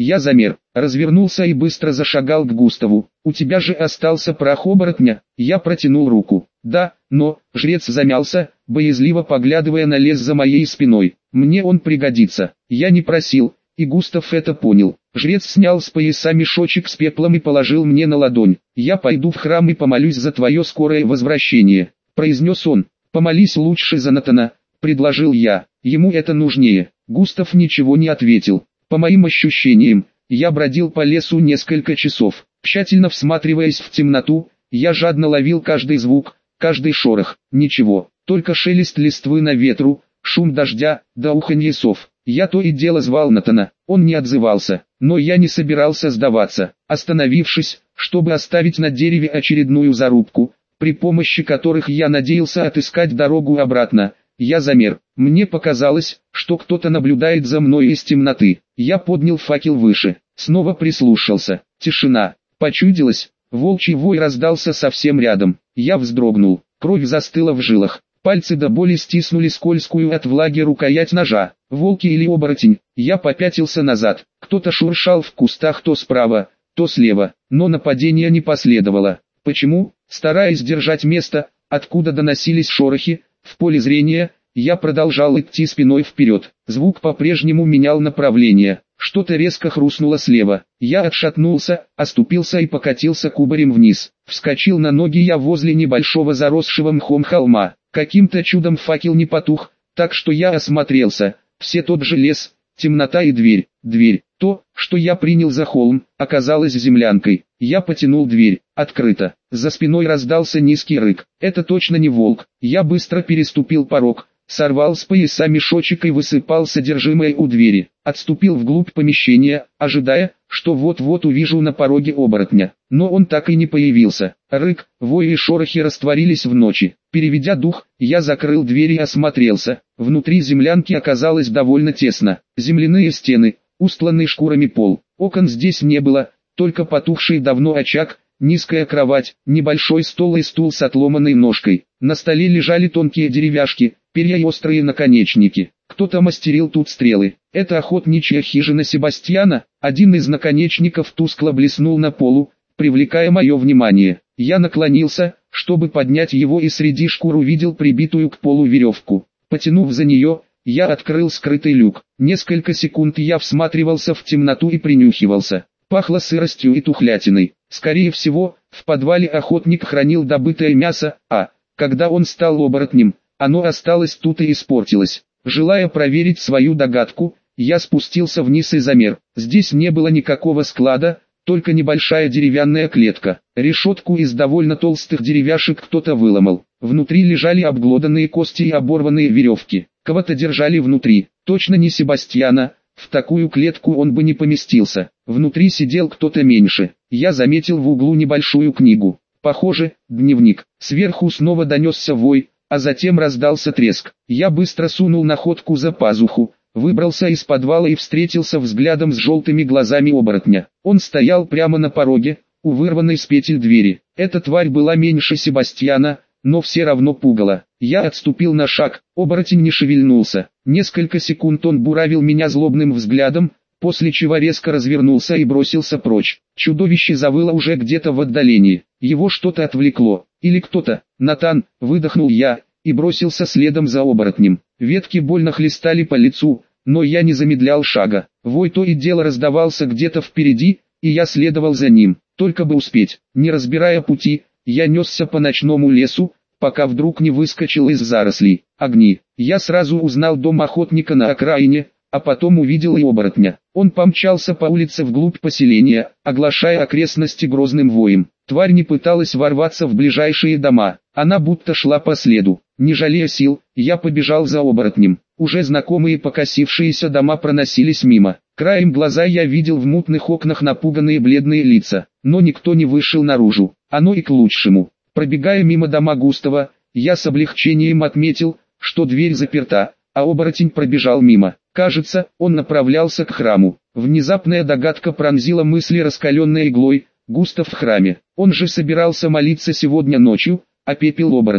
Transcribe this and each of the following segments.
Я замер, развернулся и быстро зашагал к Густаву. «У тебя же остался прах оборотня?» Я протянул руку. «Да, но...» Жрец замялся, боязливо поглядывая на лес за моей спиной. «Мне он пригодится». Я не просил, и Густав это понял. Жрец снял с пояса мешочек с пеплом и положил мне на ладонь. «Я пойду в храм и помолюсь за твое скорое возвращение», — произнес он. «Помолись лучше за Натана», — предложил я. «Ему это нужнее». Густав ничего не ответил. По моим ощущениям, я бродил по лесу несколько часов. Тщательно всматриваясь в темноту, я жадно ловил каждый звук, каждый шорох. Ничего, только шелест листвы на ветру, шум дождя, да уханье сов. Я то и дело звал Натана, он не отзывался, но я не собирался сдаваться. Остановившись, чтобы оставить на дереве очередную зарубку, при помощи которых я надеялся отыскать дорогу обратно, я замер. Мне показалось, что кто-то наблюдает за мной из темноты. Я поднял факел выше, снова прислушался. Тишина. Почудилось, волчий вой раздался совсем рядом. Я вздрогнул, кровь застыла в жилах. Пальцы до боли стиснули скользкую от влаги рукоять ножа. Волки или оборотень? Я попятился назад. Кто-то шуршал в кустах то справа, то слева, но нападения не последовало. Почему? Стараясь держать место, откуда доносились шорохи, в поле зрения, я продолжал идти спиной вперед. Звук по-прежнему менял направление. Что-то резко хрустнуло слева. Я отшатнулся, оступился и покатился кубарем вниз. Вскочил на ноги я возле небольшого заросшего мхом холма. Каким-то чудом факел не потух, так что я осмотрелся. Все тот же лес, темнота и дверь. Дверь. То, что я принял за холм, оказалось землянкой. Я потянул дверь. Открыто. За спиной раздался низкий рык. Это точно не волк. Я быстро переступил порог, сорвал с пояса мешочек и высыпал содержимое у двери. Отступил вглубь помещения, ожидая, что вот-вот увижу на пороге оборотня. Но он так и не появился. Рык, вой и шорохи растворились в ночи. Переведя дух, я закрыл дверь и осмотрелся. Внутри землянки оказалось довольно тесно. Земляные стены, устланный шкурами пол. Окон здесь не было, только потухший давно очаг, низкая кровать, небольшой стол и стул с отломанной ножкой. На столе лежали тонкие деревяшки, перья и острые наконечники. Кто-то мастерил тут стрелы. Это охотничья хижина Себастьяна. Один из наконечников тускло блеснул на полу, привлекая мое внимание. Я наклонился, чтобы поднять его, и среди шкур увидел прибитую к полу веревку. Потянув за нее, я открыл скрытый люк. Несколько секунд я всматривался в темноту и принюхивался. Пахло сыростью и тухлятиной. Скорее всего, в подвале охотник хранил добытое мясо, а, когда он стал оборотнем, оно осталось тут и испортилось. Желая проверить свою догадку, я спустился вниз и замер. Здесь не было никакого склада, только небольшая деревянная клетка. Решетку из довольно толстых деревяшек кто-то выломал. Внутри лежали обглоданные кости и оборванные веревки. Кого-то держали внутри, точно не Себастьяна. В такую клетку он бы не поместился. Внутри сидел кто-то меньше. Я заметил в углу небольшую книгу. Похоже, дневник. Сверху снова донесся вой, а затем раздался треск. Я быстро сунул находку за пазуху, выбрался из подвала и встретился взглядом с желтыми глазами оборотня. Он стоял прямо на пороге, у вырванной с петель двери. Эта тварь была меньше Себастьяна, но все равно пугала. Я отступил на шаг, оборотень не шевельнулся. Несколько секунд он буравил меня злобным взглядом, после чего резко развернулся и бросился прочь. Чудовище завыло уже где-то в отдалении. Его что-то отвлекло. Или кто-то. «Натан!» — выдохнул я, и бросился следом за оборотнем. Ветки больно хлестали по лицу, но я не замедлял шага. Вой то и дело раздавался где-то впереди, и я следовал за ним, только бы успеть. Не разбирая пути, я несся по ночному лесу, пока вдруг не выскочил из зарослей. Огни. Я сразу узнал дом охотника на окраине, а потом увидел и оборотня. Он помчался по улице вглубь поселения, оглашая окрестности грозным воем. Тварь не пыталась ворваться в ближайшие дома, она будто шла по следу. Не жалея сил, я побежал за оборотнем. Уже знакомые покосившиеся дома проносились мимо. Краем глаза я видел в мутных окнах напуганные бледные лица, но никто не вышел наружу. Оно и к лучшему. Пробегая мимо дома Густава, я с облегчением отметил, что дверь заперта, а оборотень пробежал мимо. Кажется, он направлялся к храму. Внезапная догадка пронзила мысли раскаленной иглой. Густав в храме. Он же собирался молиться сегодня ночью, а пепел оборотня.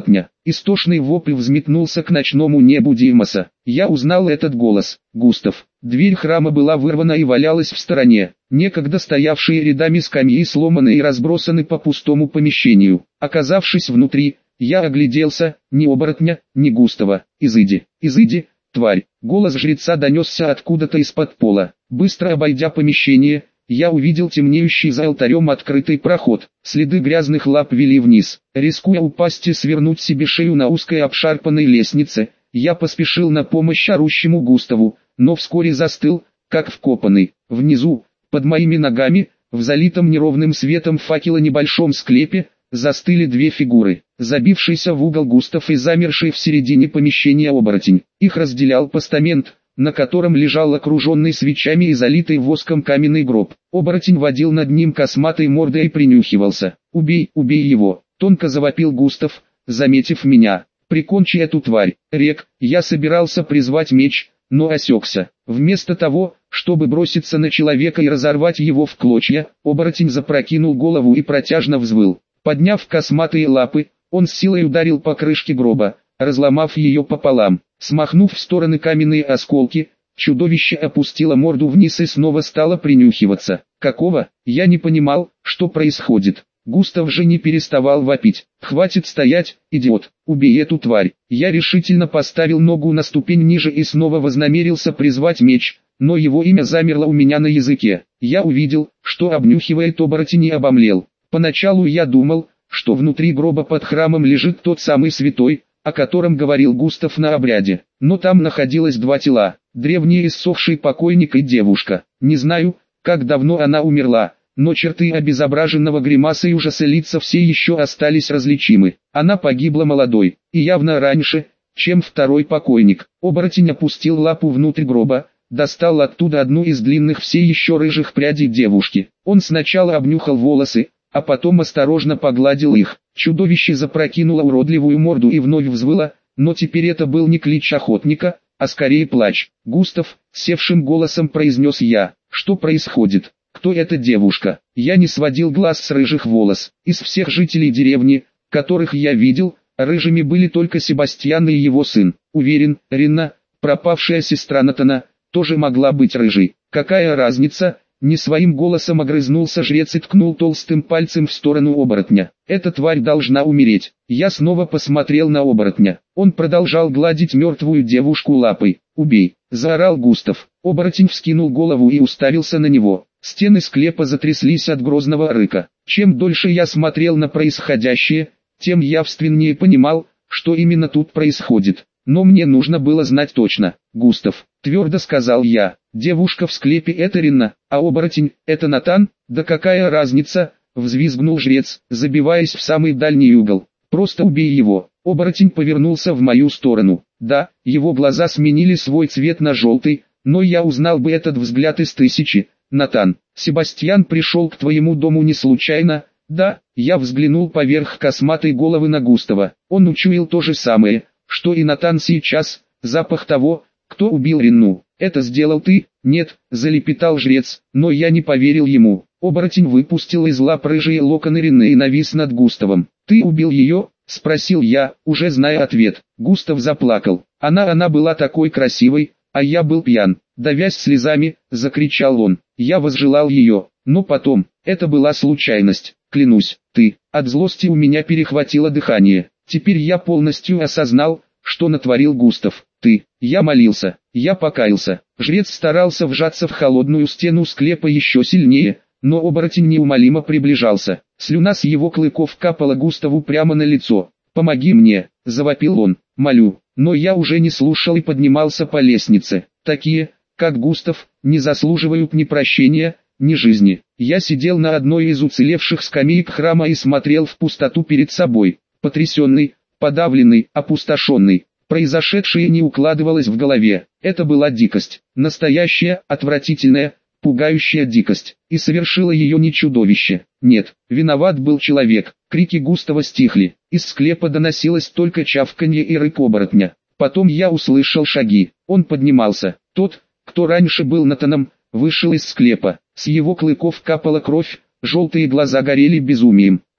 Истошный вопль взметнулся к ночному небу Димаса. Я узнал этот голос. Густав. Дверь храма была вырвана и валялась в стороне. Некогда стоявшие рядами скамьи сломаны и разбросаны по пустому помещению. Оказавшись внутри, я огляделся, ни оборотня, ни Густава. «Изыди, изыди, тварь!» Голос жреца донесся откуда-то из-под пола. Быстро обойдя помещение, я увидел темнеющий за алтарем открытый проход. Следы грязных лап вели вниз. Рискуя упасть и свернуть себе шею на узкой обшарпанной лестнице, я поспешил на помощь орущему Густаву, но вскоре застыл, как вкопанный. Внизу, под моими ногами, в залитом неровным светом факела небольшом склепе, застыли две фигуры. Забившийся в угол Густав и замерший в середине помещения оборотень. Их разделял постамент, на котором лежал окруженный свечами и залитый воском каменный гроб. Оборотень водил над ним косматой мордой и принюхивался. «Убей, убей его!» — тонко завопил Густав, заметив меня. «Прикончи эту тварь!» Рек, я собирался призвать меч, но осекся. Вместо того, чтобы броситься на человека и разорвать его в клочья, оборотень запрокинул голову и протяжно взвыл. Подняв косматые лапы, он с силой ударил по крышке гроба, разломав ее пополам. Смахнув в стороны каменные осколки, чудовище опустило морду вниз и снова стало принюхиваться. Какого? Я не понимал, что происходит. Густав же не переставал вопить. «Хватит стоять, идиот! Убей эту тварь!» Я решительно поставил ногу на ступень ниже и снова вознамерился призвать меч, но его имя замерло у меня на языке. Я увидел, что обнюхивает оборотень и обомлел. Поначалу я думал, что внутри гроба под храмом лежит тот самый святой, о котором говорил Густав на обряде. Но там находилось два тела, древний иссохший покойник и девушка. Не знаю, как давно она умерла, но черты обезображенного гримасой ужаса лица все еще остались различимы. Она погибла молодой, и явно раньше, чем второй покойник. Оборотень опустил лапу внутрь гроба, достал оттуда одну из длинных все еще рыжих прядей девушки. Он сначала обнюхал волосы, а потом осторожно погладил их. Чудовище запрокинуло уродливую морду и вновь взвыло, но теперь это был не клич охотника, а скорее плач. «Густав», — севшим голосом произнес я, — «что происходит? Кто эта девушка?» Я не сводил глаз с рыжих волос. Из всех жителей деревни, которых я видел, рыжими были только Себастьян и его сын. Уверен, Ринна, пропавшая сестра Натана, тоже могла быть рыжей. Какая разница? Не своим голосом огрызнулся жрец и ткнул толстым пальцем в сторону оборотня. «Эта тварь должна умереть». Я снова посмотрел на оборотня. Он продолжал гладить мертвую девушку лапой. «Убей!» — заорал Густав. Оборотень вскинул голову и уставился на него. Стены склепа затряслись от грозного рыка. Чем дольше я смотрел на происходящее, тем явственнее понимал, что именно тут происходит. Но мне нужно было знать точно. «Густав», — твердо сказал я, — «девушка в склепе — это Ринна, а оборотень — это Натан?» «Да какая разница?» — взвизгнул жрец, забиваясь в самый дальний угол. «Просто убей его». Оборотень повернулся в мою сторону. Да, его глаза сменили свой цвет на желтый, но я узнал бы этот взгляд из тысячи. «Натан, Себастьян пришел к твоему дому не случайно?» «Да». Я взглянул поверх косматой головы на Густава. Он учуял то же самое, что и Натан сейчас, запах того, кто убил Ринну. «Это сделал ты?» «Нет», — залепетал жрец, но я не поверил ему. Оборотень выпустил из лап рыжие локоны Ринны и навис над Густавом. «Ты убил ее?» — спросил я, уже зная ответ. Густав заплакал. Она была такой красивой, а я был пьян. Давясь слезами, закричал он. Я возжелал ее, но потом, это была случайность, клянусь. «Ты». От злости у меня перехватило дыхание. Теперь я полностью осознал, что натворил Густав. «Ты». Я молился, я покаялся. Жрец старался вжаться в холодную стену склепа еще сильнее, но оборотень неумолимо приближался. Слюна с его клыков капала Густаву прямо на лицо. «Помоги мне», — завопил он, — «молю». Но я уже не слушал и поднимался по лестнице. Такие, как Густав, не заслуживают ни прощения, ни жизни. Я сидел на одной из уцелевших скамеек храма и смотрел в пустоту перед собой, потрясенный, подавленный, опустошенный. Произошедшее не укладывалось в голове. Это была дикость. Настоящая, отвратительная, пугающая дикость. И совершило ее не чудовище. Нет, виноват был человек. Крики Густава стихли. Из склепа доносилось только чавканье и рык оборотня. Потом я услышал шаги. Он поднимался. Тот, кто раньше был Натаном, вышел из склепа. С его клыков капала кровь, желтые глаза горели безумием.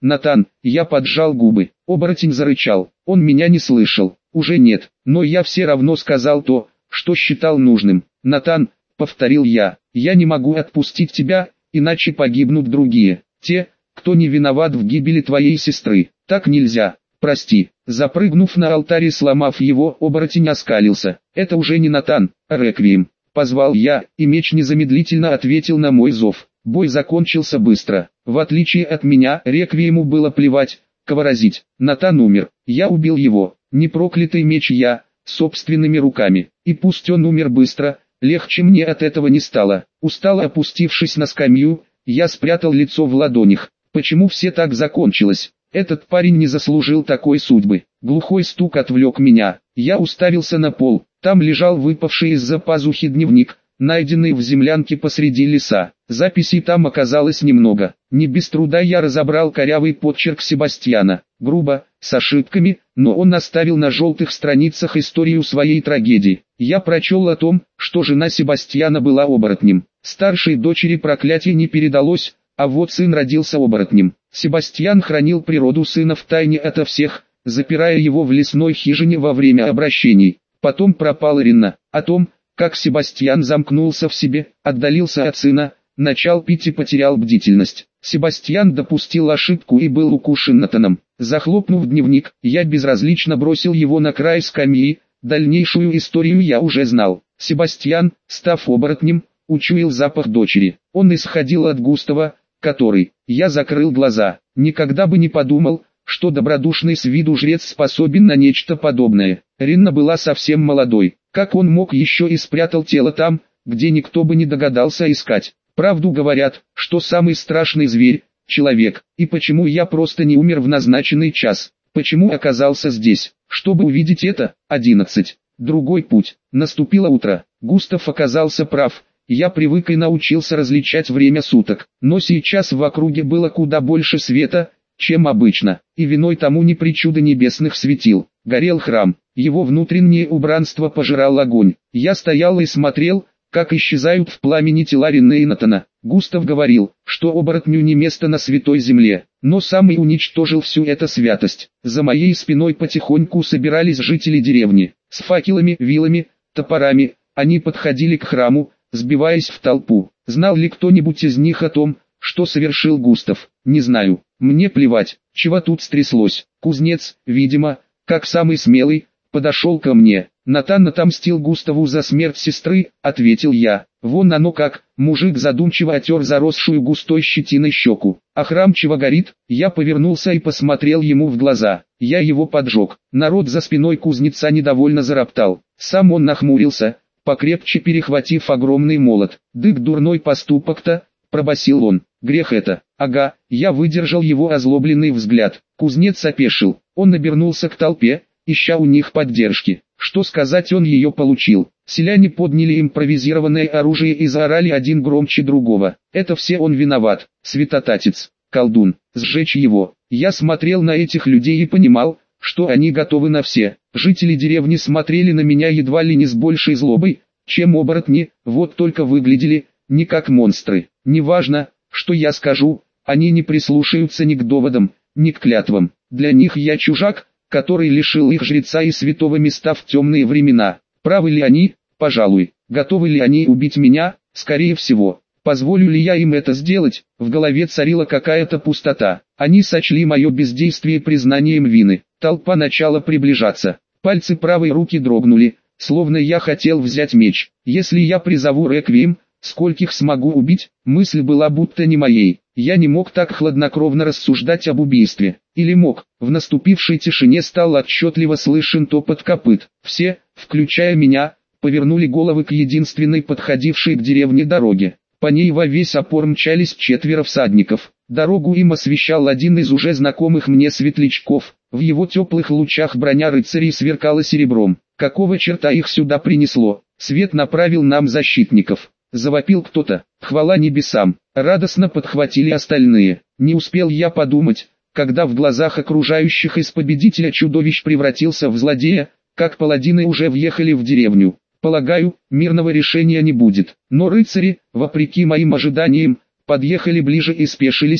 Натан, я поджал губы. Оборотень зарычал. Он меня не слышал. Уже нет, но я все равно сказал то, что считал нужным. Натан, повторил я не могу отпустить тебя, иначе погибнут другие. Те, кто не виноват в гибели твоей сестры. Так нельзя. Прости. Запрыгнув на алтарь и сломав его, оборотень оскалился. Это уже не Натан, а Реквием. Позвал я, и меч незамедлительно ответил на мой зов. Бой закончился быстро. В отличие от меня, Реквиему было плевать, кого разить. Натан умер. Я убил его. Не проклятый меч я, собственными руками. И пусть он умер быстро, легче мне от этого не стало. Устало опустившись на скамью, я спрятал лицо в ладонях. Почему все так закончилось? Этот парень не заслужил такой судьбы. Глухой стук отвлек меня. Я уставился на пол. Там лежал выпавший из-за пазухи дневник, найденный в землянке посреди леса. Записей там оказалось немного. Не без труда я разобрал корявый подчерк Себастьяна. Грубо, с ошибками, но он оставил на желтых страницах историю своей трагедии. Я прочел о том, что жена Себастьяна была оборотнем. Старшей дочери проклятие не передалось, а вот сын родился оборотнем. Себастьян хранил природу сына в тайне ото всех, запирая его в лесной хижине во время обращений. Потом пропала Ринна. О том, как Себастьян замкнулся в себе, отдалился от сына, начал пить и потерял бдительность. Себастьян допустил ошибку и был укушен Натаном. Захлопнув дневник, я безразлично бросил его на край скамьи. Дальнейшую историю я уже знал. Себастьян, став оборотнем, учуял запах дочери. Он исходил от Густава, который... Я закрыл глаза. Никогда бы не подумал, что добродушный с виду жрец способен на нечто подобное. Ринна была совсем молодой. Как он мог еще и спрятал тело там, где никто бы не догадался искать? Правду говорят, что самый страшный зверь – человек. И почему я просто не умер в назначенный час? Почему оказался здесь? Чтобы увидеть это? 11. Другой путь. Наступило утро. Густав оказался прав. Я привык и научился различать время суток. Но сейчас в округе было куда больше света, чем обычно. И виной тому не причуда небесных светил. Горел храм. Его внутреннее убранство пожирал огонь. Я стоял и смотрел, как исчезают в пламени тела Ринны и Натана. Густав говорил, что оборотню не место на святой земле, но сам и уничтожил всю эту святость. За моей спиной потихоньку собирались жители деревни. С факелами, вилами, топорами, они подходили к храму, сбиваясь в толпу. Знал ли кто-нибудь из них о том, что совершил Густав? Не знаю. Мне плевать, чего тут стряслось. Кузнец, видимо, как самый смелый, подошел ко мне. «Натан отомстил Густаву за смерть сестры», — ответил я. «Вон оно как», — мужик задумчиво отер заросшую густой щетиной щеку. «А храм чего горит?» Я повернулся и посмотрел ему в глаза. Я его поджег. Народ за спиной кузнеца недовольно зароптал. Сам он нахмурился, покрепче перехватив огромный молот. «Дык дурной поступок-то», — пробасил он. «Грех это». «Ага», я выдержал его озлобленный взгляд. Кузнец опешил. Он обернулся к толпе, ища у них поддержки. Что сказать, он ее получил. Селяне подняли импровизированное оружие и заорали один громче другого. Это все он виноват. Святотатец, колдун, сжечь его. Я смотрел на этих людей и понимал, что они готовы на все. Жители деревни смотрели на меня едва ли не с большей злобой, чем оборотни, вот только выглядели не как монстры. Неважно, что я скажу, они не прислушаются ни к доводам, ни к клятвам. Для них я чужак, который лишил их жреца и святого места в темные времена. Правы ли они? Пожалуй. Готовы ли они убить меня? Скорее всего. Позволю ли я им это сделать? В голове царила какая-то пустота. Они сочли мое бездействие признанием вины. Толпа начала приближаться. Пальцы правой руки дрогнули, словно я хотел взять меч. Если я призову Реквием, скольких смогу убить? Мысль была будто не моей. Я не мог так хладнокровно рассуждать об убийстве. Или мог? В наступившей тишине стал отчетливо слышен топот копыт. Все, включая меня, повернули головы к единственной подходившей к деревне дороге. По ней во весь опор мчались 4 всадников. Дорогу им освещал один из уже знакомых мне светлячков. В его теплых лучах броня рыцарей сверкала серебром. Какого черта их сюда принесло? Свет направил нам защитников. Завопил кто-то. Хвала небесам. Радостно подхватили остальные. Не успел я подумать, когда в глазах окружающих из победителя чудовищ превратился в злодея, как паладины уже въехали в деревню. Полагаю, мирного решения не будет. Но рыцари, вопреки моим ожиданиям, подъехали ближе и спешились,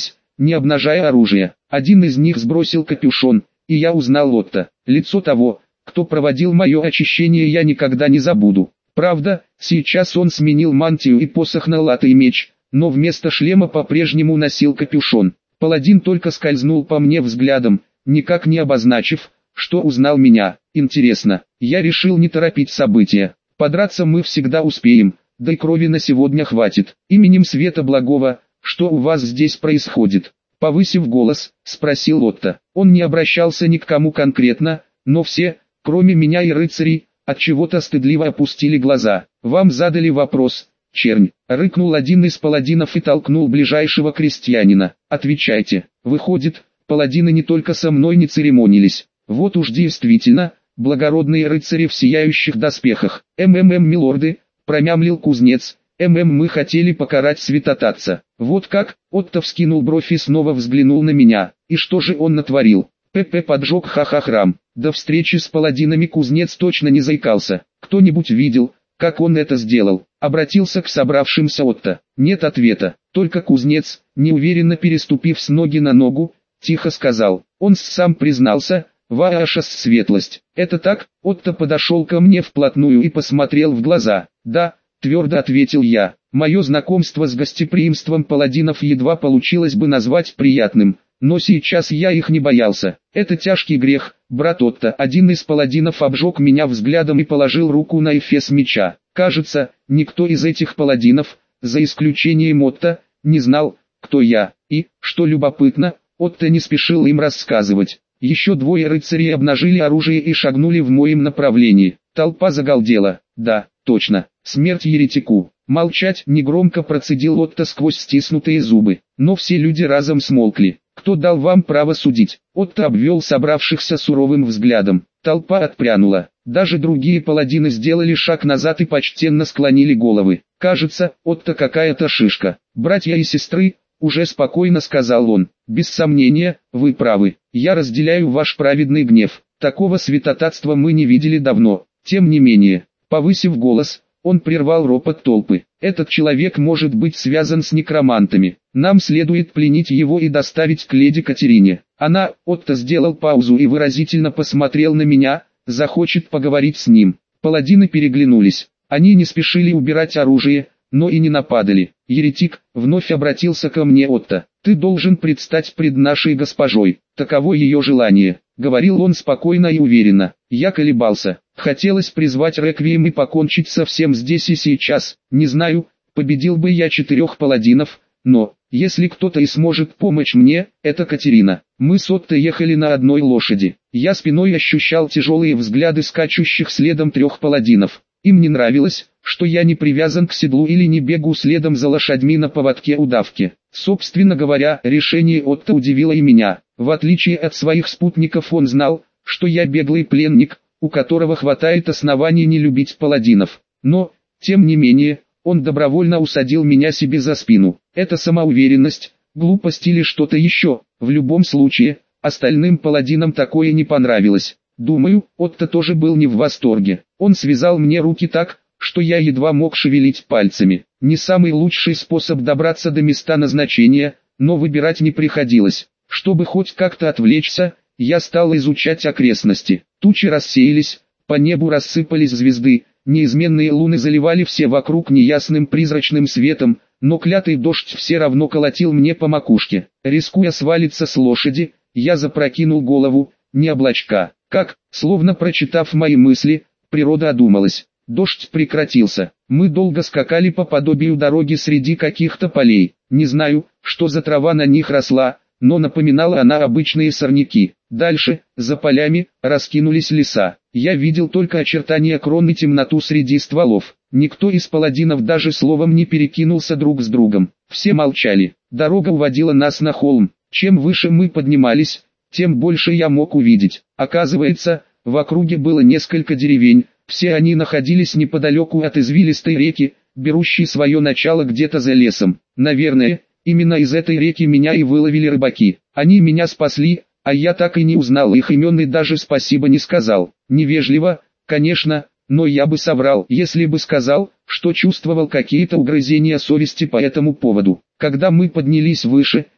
не обнажая оружие. Один из них сбросил капюшон, и я узнал Отто. Лицо того, кто проводил мое очищение, я никогда не забуду. Правда, сейчас он сменил мантию и посох на латый меч, но вместо шлема по-прежнему носил капюшон. Паладин только скользнул по мне взглядом, никак не обозначив, что узнал меня. Интересно, я решил не торопить события. Подраться мы всегда успеем, да и крови на сегодня хватит. Именем Света Благого, что у вас здесь происходит? Повысив голос, спросил Отто. Он не обращался ни к кому конкретно, но все, кроме меня и рыцарей, от чего-то стыдливо опустили глаза. Вам задали вопрос, чернь. Рыкнул один из паладинов и толкнул ближайшего крестьянина. Отвечайте. Выходит, паладины не только со мной не церемонились. Вот уж действительно, благородные рыцари в сияющих доспехах. Милорды, промямлил кузнец. Мы хотели покарать святотатца. Вот как? Отто вскинул бровь и снова взглянул на меня. И что же он натворил? ПП поджег храм. До встречи с паладинами кузнец точно не заикался. Кто-нибудь видел, как он это сделал? Обратился к собравшимся Отто. Нет ответа. Только кузнец, неуверенно переступив с ноги на ногу, тихо сказал. Он сам признался. Ваша светлость. Это так? Отто подошел ко мне вплотную и посмотрел в глаза. Да, твердо ответил я. Мое знакомство с гостеприимством паладинов едва получилось бы назвать приятным, но сейчас я их не боялся. Это тяжкий грех, брат Отто. Один из паладинов обжег меня взглядом и положил руку на эфес меча. Кажется, никто из этих паладинов, за исключением Отто, не знал, кто я. И, что любопытно, Отто не спешил им рассказывать. Еще двое рыцарей обнажили оружие и шагнули в моем направлении. Толпа загалдела. Да, точно, смерть еретику. Молчать, негромко процедил Отто сквозь стиснутые зубы. Но все люди разом смолкли. Кто дал вам право судить? Отто обвел собравшихся суровым взглядом. Толпа отпрянула. Даже другие паладины сделали шаг назад и почтенно склонили головы. Кажется, Отто какая-то шишка. Братья и сестры, уже спокойно сказал он. Без сомнения, вы правы. Я разделяю ваш праведный гнев. Такого святотатства мы не видели давно. Тем не менее, повысив голос, он прервал ропот толпы. Этот человек может быть связан с некромантами. Нам следует пленить его и доставить к леди Катерине. Она, Отто сделал паузу и выразительно посмотрел на меня, захочет поговорить с ним. Паладины переглянулись. Они не спешили убирать оружие, но и не нападали. Еретик, вновь обратился ко мне Отто. Ты должен предстать пред нашей госпожой. Таково ее желание. Говорил он спокойно и уверенно. Я колебался. Хотелось призвать реквием и покончить со всем здесь и сейчас. Не знаю, победил бы я 4 паладинов, но, если кто-то и сможет помочь мне, это Катерина. Мы с Отто ехали на одной лошади. Я спиной ощущал тяжелые взгляды скачущих следом 3 паладинов. Им не нравилось, что я не привязан к седлу или не бегу следом за лошадьми на поводке удавки. Собственно говоря, решение Отто удивило и меня. В отличие от своих спутников он знал, что я беглый пленник, у которого хватает оснований не любить паладинов. Но, тем не менее, он добровольно усадил меня себе за спину. Это самоуверенность, глупость или что-то еще. В любом случае, остальным паладинам такое не понравилось. Думаю, Отто тоже был не в восторге. Он связал мне руки так, что я едва мог шевелить пальцами. Не самый лучший способ добраться до места назначения, но выбирать не приходилось. Чтобы хоть как-то отвлечься, я стал изучать окрестности. Тучи рассеялись, по небу рассыпались звезды, неизменные луны заливали все вокруг неясным призрачным светом, но клятый дождь все равно колотил мне по макушке. Рискуя свалиться с лошади, я запрокинул голову, не облачка. Как, словно прочитав мои мысли, природа одумалась. Дождь прекратился. Мы долго скакали по подобию дороги среди каких-то полей. Не знаю, что за трава на них росла, но напоминала она обычные сорняки. Дальше, за полями, раскинулись леса. Я видел только очертания крон и темноту среди стволов. Никто из паладинов даже словом не перекинулся друг с другом. Все молчали. Дорога уводила нас на холм. Чем выше мы поднимались, тем больше я мог увидеть. Оказывается, в округе было несколько деревень, все они находились неподалеку от извилистой реки, берущей свое начало где-то за лесом. Наверное, именно из этой реки меня и выловили рыбаки. Они меня спасли, а я так и не узнал их имен и даже спасибо не сказал. Невежливо, конечно, но я бы соврал, если бы сказал, что чувствовал какие-то угрызения совести по этому поводу. Когда мы поднялись выше,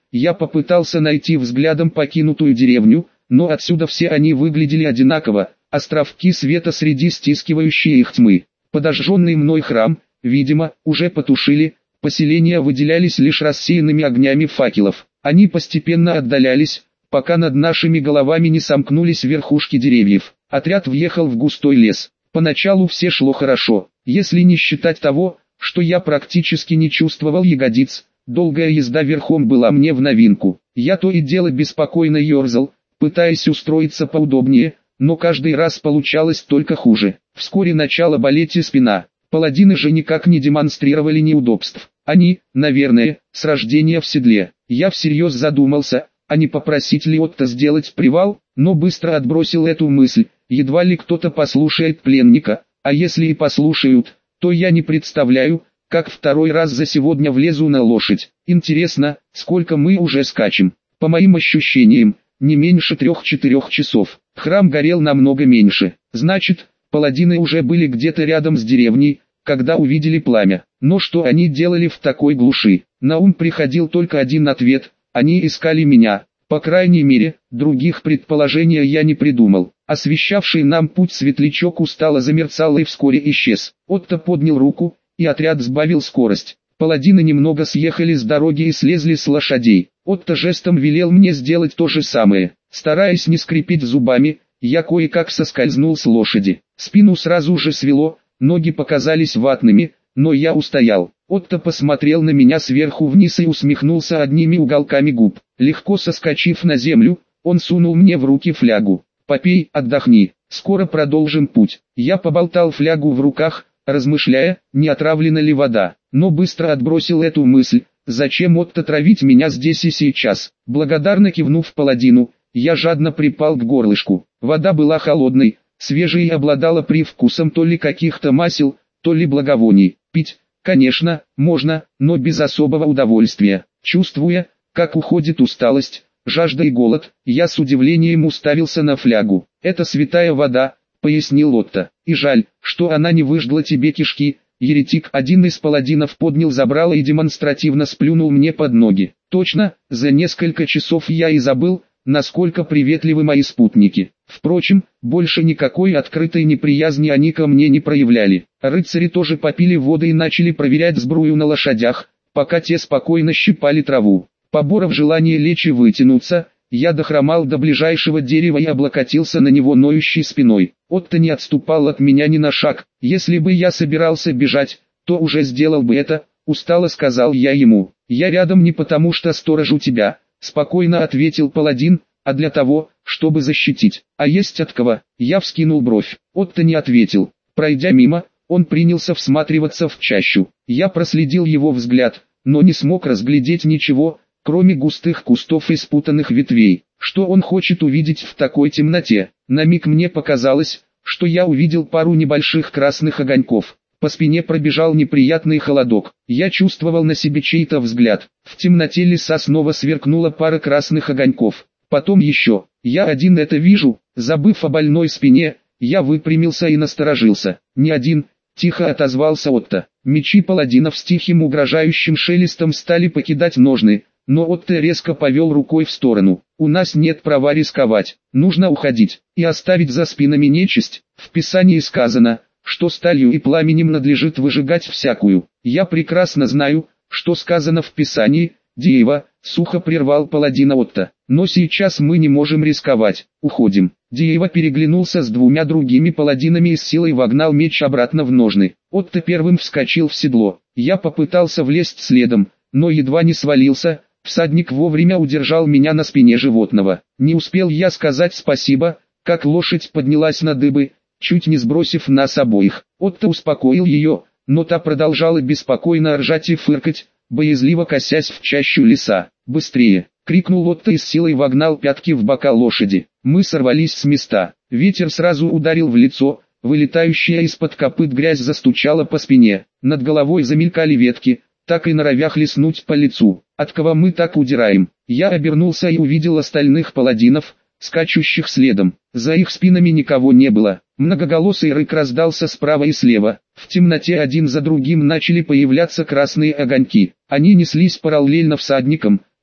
Я попытался найти взглядом покинутую деревню, но отсюда все они выглядели одинаково, островки света среди стискивающей их тьмы. Подожженный мной храм, видимо, уже потушили, поселения выделялись лишь рассеянными огнями факелов. Они постепенно отдалялись, пока над нашими головами не сомкнулись верхушки деревьев. Отряд въехал в густой лес. Поначалу все шло хорошо, если не считать того, что я практически не чувствовал ягодиц. Долгая езда верхом была мне в новинку. Я то и дело беспокойно ерзал, пытаясь устроиться поудобнее, но каждый раз получалось только хуже. Вскоре начала болеть и спина. Паладины же никак не демонстрировали неудобств. Они, наверное, с рождения в седле. Я всерьез задумался, а не попросить ли Отто сделать привал, но быстро отбросил эту мысль. Едва ли кто-то послушает пленника, а если и послушают, то я не представляю, как второй раз за сегодня влезу на лошадь. Интересно, сколько мы уже скачем? По моим ощущениям, не меньше 3-4 часов. Храм горел намного меньше. Значит, паладины уже были где-то рядом с деревней, когда увидели пламя. Но что они делали в такой глуши? На ум приходил только один ответ: они искали меня. По крайней мере, других предположений я не придумал. Освещавший нам путь светлячок устало замерцал и вскоре исчез. Отто поднял руку, и отряд сбавил скорость. Паладины немного съехали с дороги и слезли с лошадей. Отто жестом велел мне сделать то же самое. Стараясь не скрипеть зубами, я кое-как соскользнул с лошади. Спину сразу же свело, ноги показались ватными, но я устоял. Отто посмотрел на меня сверху вниз и усмехнулся одними уголками губ. Легко соскочив на землю, он сунул мне в руки флягу. «Попей, отдохни, скоро продолжим путь». Я поболтал флягу в руках, размышляя, не отравлена ли вода, но быстро отбросил эту мысль. Зачем Отто травить меня здесь и сейчас? Благодарно кивнув паладину, я жадно припал к горлышку. Вода была холодной, свежей и обладала привкусом то ли каких-то масел, то ли благовоний. Пить, конечно, можно, но без особого удовольствия. Чувствуя, как уходит усталость, жажда и голод, я с удивлением уставился на флягу. «Это святая вода», — пояснил Отто, — «и жаль, что она не выжгла тебе кишки». Еретик, один из паладинов, поднял забрало и демонстративно сплюнул мне под ноги. Точно, за несколько часов я и забыл, насколько приветливы мои спутники. Впрочем, больше никакой открытой неприязни они ко мне не проявляли. Рыцари тоже попили воды и начали проверять сбрую на лошадях, пока те спокойно щипали траву. Поборов желание лечь и вытянуться, я дохромал до ближайшего дерева и облокотился на него ноющей спиной. Отто не отступал от меня ни на шаг. «Если бы я собирался бежать, то уже сделал бы это», — устало сказал я ему. «Я рядом не потому что сторожу тебя», — спокойно ответил паладин, «а для того, чтобы защитить». «А есть от кого?» Я вскинул бровь. Отто не ответил. Пройдя мимо, он принялся всматриваться в чащу. Я проследил его взгляд, но не смог разглядеть ничего, кроме густых кустов и спутанных ветвей. Что он хочет увидеть в такой темноте? На миг мне показалось, что я увидел пару небольших красных огоньков. По спине пробежал неприятный холодок. Я чувствовал на себе чей-то взгляд. В темноте леса снова сверкнула пара красных огоньков. Потом еще. «Я один это вижу». Забыв о больной спине, я выпрямился и насторожился. «Не один», — тихо отозвался Отто. Мечи паладинов с тихим угрожающим шелестом стали покидать ножны. Но Отто резко повел рукой в сторону. «У нас нет права рисковать, нужно уходить и оставить за спинами нечисть. В Писании сказано, что сталью и пламенем надлежит выжигать всякую. Я прекрасно знаю, что сказано в Писании, Диева», — сухо прервал паладина Отто. «Но сейчас мы не можем рисковать, уходим». Диева переглянулся с двумя другими паладинами и с силой вогнал меч обратно в ножны. Отто первым вскочил в седло. Я попытался влезть следом, но едва не свалился. Всадник вовремя удержал меня на спине животного. Не успел я сказать спасибо, как лошадь поднялась на дыбы, чуть не сбросив нас обоих. Отто успокоил ее, но та продолжала беспокойно ржать и фыркать, боязливо косясь в чащу леса. «Быстрее!» — крикнул Отто и с силой вогнал пятки в бока лошади. Мы сорвались с места. Ветер сразу ударил в лицо, вылетающая из-под копыт грязь застучала по спине. Над головой замелькали ветки, так и норовя хлестнуть по лицу. «От кого мы так удираем?» Я обернулся и увидел остальных паладинов, скачущих следом. За их спинами никого не было. Многоголосый рык раздался справа и слева. В темноте один за другим начали появляться красные огоньки. Они неслись параллельно всадникам,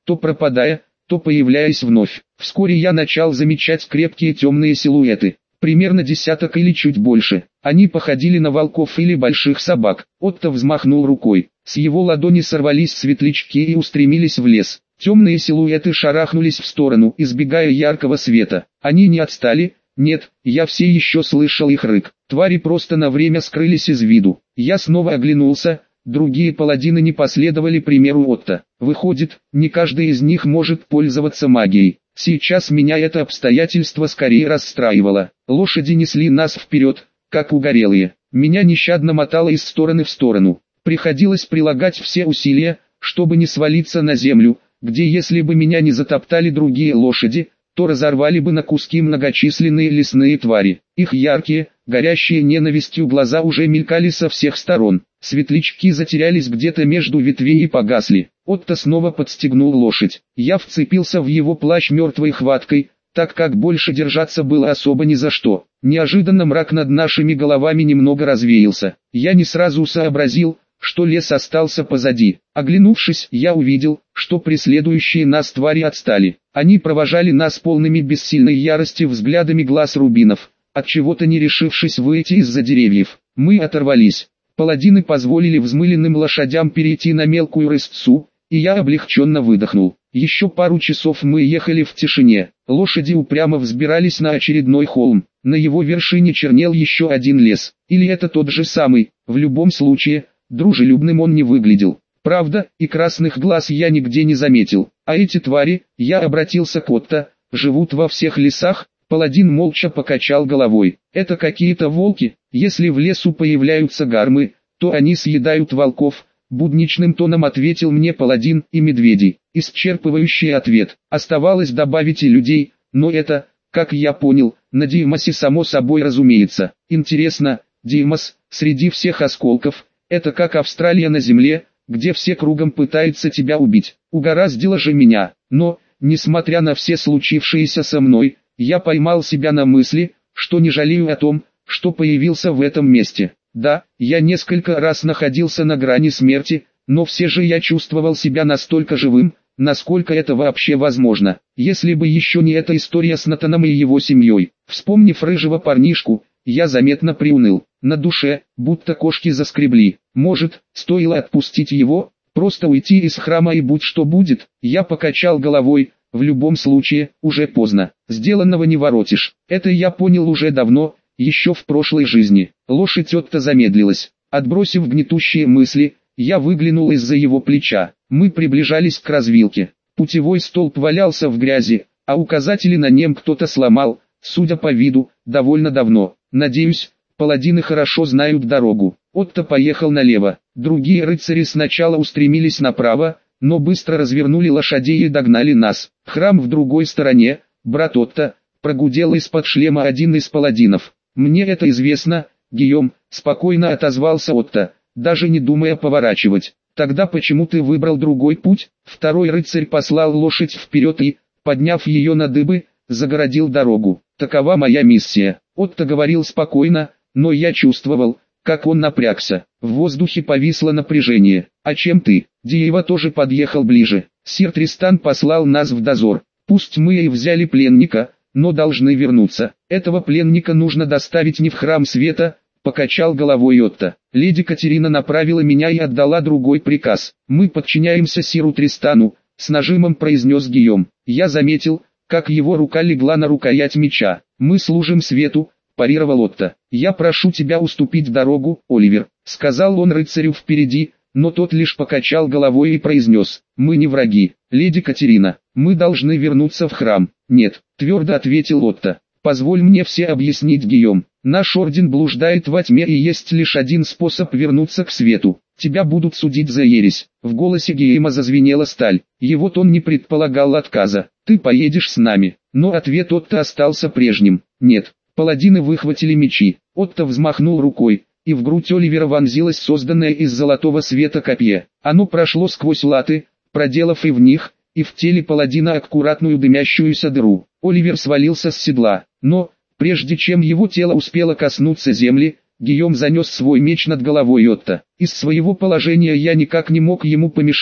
то пропадая, то появляясь вновь. Вскоре я начал замечать крепкие темные силуэты, примерно десяток или чуть больше. Они походили на волков или больших собак. Отто взмахнул рукой. С его ладони сорвались светлячки и устремились в лес. Темные силуэты шарахнулись в сторону, избегая яркого света. Они не отстали. Нет, я все еще слышал их рык. Твари просто на время скрылись из виду. Я снова оглянулся. Другие паладины не последовали примеру Отто. Выходит, не каждый из них может пользоваться магией. Сейчас меня это обстоятельство скорее расстраивало. Лошади несли нас вперед, как угорелые. Меня нещадно мотало из стороны в сторону. Приходилось прилагать все усилия, чтобы не свалиться на землю, где если бы меня не затоптали другие лошади, то разорвали бы на куски многочисленные лесные твари. Их яркие, горящие ненавистью глаза уже мелькали со всех сторон. Светлячки затерялись где-то между ветвей и погасли. Отто снова подстегнул лошадь. Я вцепился в его плащ мертвой хваткой, так как больше держаться было особо ни за что. Неожиданно мрак над нашими головами немного развеялся. Я не сразу сообразил, что лес остался позади. Оглянувшись, я увидел, что преследующие нас твари отстали. Они провожали нас полными бессильной ярости взглядами глаз рубинов, отчего-то не решившись выйти из-за деревьев. Мы оторвались. Паладины позволили взмыленным лошадям перейти на мелкую рысцу, и я облегченно выдохнул. Еще пару часов мы ехали в тишине. Лошади упрямо взбирались на очередной холм. На его вершине чернел еще один лес. Или это тот же самый. В любом случае, дружелюбным он не выглядел. Правда, и красных глаз я нигде не заметил. А эти твари, я обратился к Отто, живут во всех лесах. Паладин молча покачал головой. Это какие-то волки. Если в лесу появляются гармы, то они съедают волков. Будничным тоном ответил мне паладин, и медведей. Исчерпывающий ответ. Оставалось добавить и людей, но это, как я понял, на Деймосе само собой разумеется. Интересно, Деймос, среди всех осколков, это как Австралия на земле, где все кругом пытаются тебя убить. Угораздило же меня. Но, несмотря на все случившееся со мной, я поймал себя на мысли, что не жалею о том, что появился в этом месте. Да, я несколько раз находился на грани смерти, но все же я чувствовал себя настолько живым, насколько это вообще возможно. Если бы еще не эта история с Натаном и его семьей. Вспомнив рыжего парнишку, я заметно приуныл. На душе, будто кошки заскребли. Может, стоило отпустить его, просто уйти из храма и будь что будет. Я покачал головой. В любом случае, уже поздно. Сделанного не воротишь. Это я понял уже давно, еще в прошлой жизни. Лошадь Отто замедлилась. Отбросив гнетущие мысли, я выглянул из-за его плеча. Мы приближались к развилке. Путевой столб валялся в грязи, а указатели на нем кто-то сломал, судя по виду, довольно давно. Надеюсь, паладины хорошо знают дорогу. Отто поехал налево. Другие рыцари сначала устремились направо, но быстро развернули лошадей и догнали нас. Храм в другой стороне, брат Отто, прогудел из-под шлема один из паладинов. Мне это известно, Гийом, спокойно отозвался Отто, даже не думая поворачивать. Тогда почему ты выбрал другой путь? Второй рыцарь послал лошадь вперед и, подняв ее на дыбы, загородил дорогу. Такова моя миссия. Отто говорил спокойно, но я чувствовал, как он напрягся. В воздухе повисло напряжение. А чем ты? Диева тоже подъехал ближе. Сир Тристан послал нас в дозор. Пусть мы и взяли пленника, но должны вернуться. Этого пленника нужно доставить не в храм света, покачал головой Отто. Леди Катерина направила меня и отдала другой приказ. Мы подчиняемся сиру Тристану, с нажимом произнес Гийом. Я заметил, как его рука легла на рукоять меча. Мы служим свету, парировал Отто. Я прошу тебя уступить дорогу, Оливер, сказал он рыцарю впереди, но тот лишь покачал головой и произнес: мы не враги, леди Катерина, мы должны вернуться в храм. Нет, твердо ответил Отто. Позволь мне все объяснить, Гийом. Наш орден блуждает во тьме и есть лишь один способ вернуться к свету. Тебя будут судить за ересь. В голосе Гийома зазвенела сталь. Его тон не предполагал отказа. Ты поедешь с нами. Но ответ Отто остался прежним. Нет. Паладины выхватили мечи. Отто взмахнул рукой, и в грудь Оливера вонзилось созданное из золотого света копье. Оно прошло сквозь латы, проделав и в них, и в теле паладина аккуратную дымящуюся дыру. Оливер свалился с седла, но, прежде чем его тело успело коснуться земли, Гийом занес свой меч над головой Отто. Из своего положения я никак не мог ему помешать,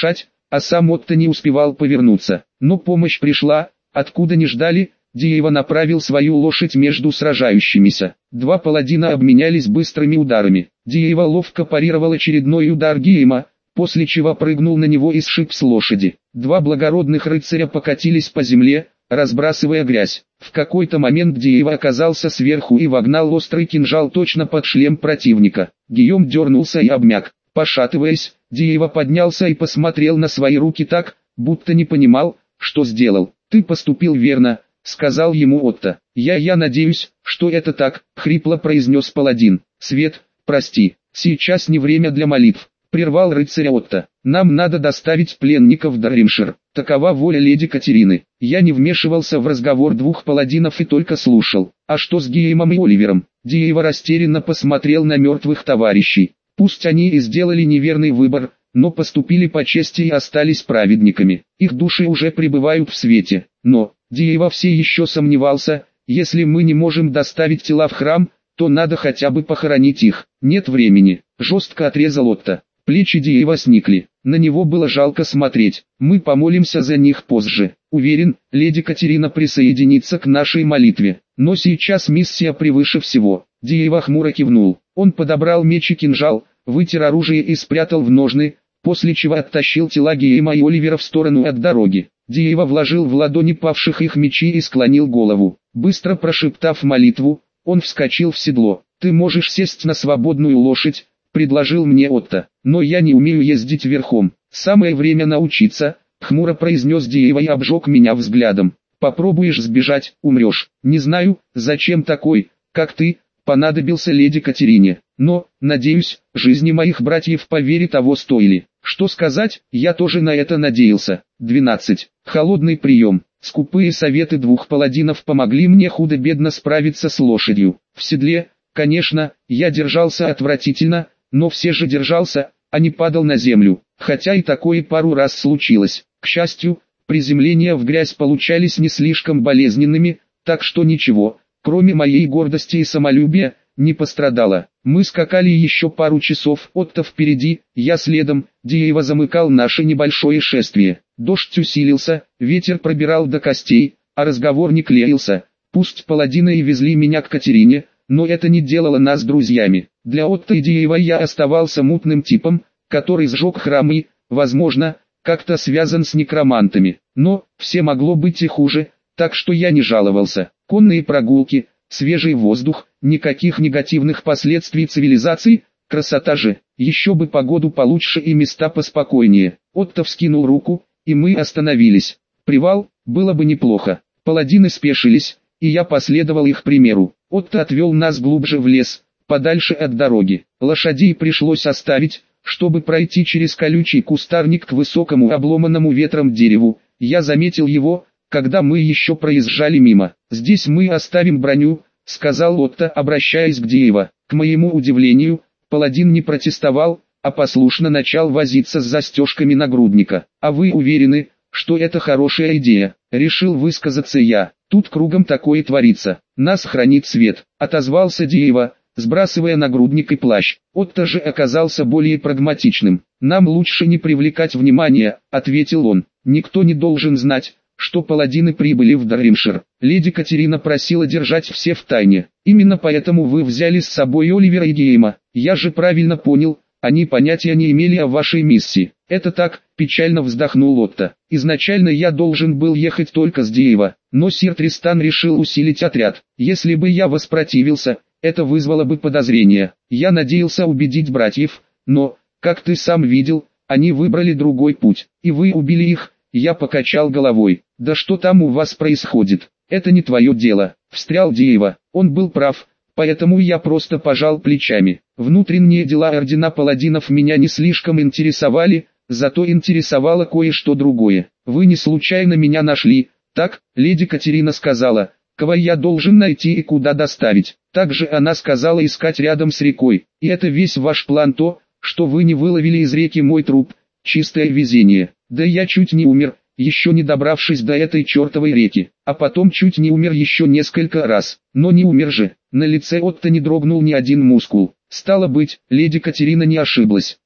а сам Отто не успевал повернуться. Но помощь пришла, откуда не ждали. Диева направил свою лошадь между сражающимися. Два паладина обменялись быстрыми ударами. Диева ловко парировал очередной удар Гейма, после чего прыгнул на него и сшиб с лошади. Два благородных рыцаря покатились по земле, разбрасывая грязь. В какой-то момент Диева оказался сверху и вогнал острый кинжал точно под шлем противника. Гийом дернулся и обмяк. Пошатываясь, Диева поднялся и посмотрел на свои руки так, будто не понимал, что сделал. «Ты поступил верно», — сказал ему Отто. Я надеюсь, что это так», — хрипло произнес паладин. «Свет, прости, сейчас не время для молитв», — прервал рыцаря Отто. «Нам надо доставить пленников в Дарримшир. Такова воля леди Катерины». Я не вмешивался в разговор двух паладинов и только слушал. «А что с Гийемом и Оливером?» Диева растерянно посмотрел на мертвых товарищей. «Пусть они и сделали неверный выбор, но поступили по чести и остались праведниками. Их души уже пребывают в свете. Но...» Диева все еще сомневался, «если мы не можем доставить тела в храм, то надо хотя бы похоронить их». «Нет времени», — жестко отрезал Отто. Плечи Диева сникли, на него было жалко смотреть. «Мы помолимся за них позже. Уверен, леди Катерина присоединится к нашей молитве. Но сейчас миссия превыше всего». Диева хмуро кивнул. Он подобрал меч и кинжал, вытер оружие и спрятал в ножны, после чего оттащил тела Гейма и Оливера в сторону от дороги. Диева вложил в ладони павших их мечи и склонил голову. Быстро прошептав молитву, он вскочил в седло. «Ты можешь сесть на свободную лошадь», — предложил мне Отто. «Но я не умею ездить верхом. Самое время научиться», — хмуро произнес Диева и обжег меня взглядом. «Попробуешь сбежать, умрешь. Не знаю, зачем такой, как ты, понадобился леди Катерине. Но, надеюсь, жизни моих братьев по вере того стоили». Что сказать, я тоже на это надеялся. 12. Холодный прием. Скупые советы двух паладинов помогли мне худо-бедно справиться с лошадью. В седле, конечно, я держался отвратительно, но все же держался, а не падал на землю. Хотя и такое пару раз случилось. К счастью, приземления в грязь получались не слишком болезненными, так что ничего, кроме моей гордости и самолюбия, не пострадало. Мы скакали еще пару часов, Отто впереди, я следом. Диева замыкал наше небольшое шествие. Дождь усилился, ветер пробирал до костей, а разговор не клеился. Пусть паладины и везли меня к Катерине, но это не делало нас друзьями. Для Отто и Диева я оставался мутным типом, который сжег храм и, возможно, как-то связан с некромантами. Но, все могло быть и хуже, так что я не жаловался. Конные прогулки, свежий воздух, никаких негативных последствий цивилизации, красота же, еще бы погоду получше и места поспокойнее. Отто вскинул руку, и мы остановились. Привал, было бы неплохо. Паладины спешились, и я последовал их примеру. Отто отвел нас глубже в лес, подальше от дороги. Лошадей пришлось оставить, чтобы пройти через колючий кустарник к высокому обломанному ветром дереву. Я заметил его, когда мы еще проезжали мимо. «Здесь мы оставим броню», — сказал Отто, обращаясь к Диева. К моему удивлению, паладин не протестовал, а послушно начал возиться с застежками нагрудника. «А вы уверены, что это хорошая идея?» — решил высказаться я. «Тут кругом такое творится. Нас хранит свет», — отозвался Диева, сбрасывая нагрудник и плащ. Отто же оказался более прагматичным. «Нам лучше не привлекать внимания», — ответил он. «Никто не должен знать, что паладины прибыли в Дарримшир. Леди Катерина просила держать все в тайне. Именно поэтому вы взяли с собой Оливера и Гейма. Я же правильно понял, они понятия не имели о вашей миссии». «Это так», — печально вздохнул Отто. «Изначально я должен был ехать только с Диева, но сир Тристан решил усилить отряд. Если бы я воспротивился, это вызвало бы подозрения. Я надеялся убедить братьев, но, как ты сам видел, они выбрали другой путь, и вы убили их». Я покачал головой. «Да что там у вас происходит? Это не твое дело», — встрял Диева. Он был прав, поэтому я просто пожал плечами. Внутренние дела ордена паладинов меня не слишком интересовали, зато интересовало кое-что другое. «Вы не случайно меня нашли, так?» — леди Катерина сказала. «Кого я должен найти и куда доставить?» Также она сказала искать рядом с рекой. «И это весь ваш план, то, что вы не выловили из реки мой труп? Чистое везение. Да я чуть не умер, еще не добравшись до этой чертовой реки, а потом чуть не умер еще несколько раз, но не умер же». На лице Отто не дрогнул ни один мускул. Стало быть, леди Катерина не ошиблась.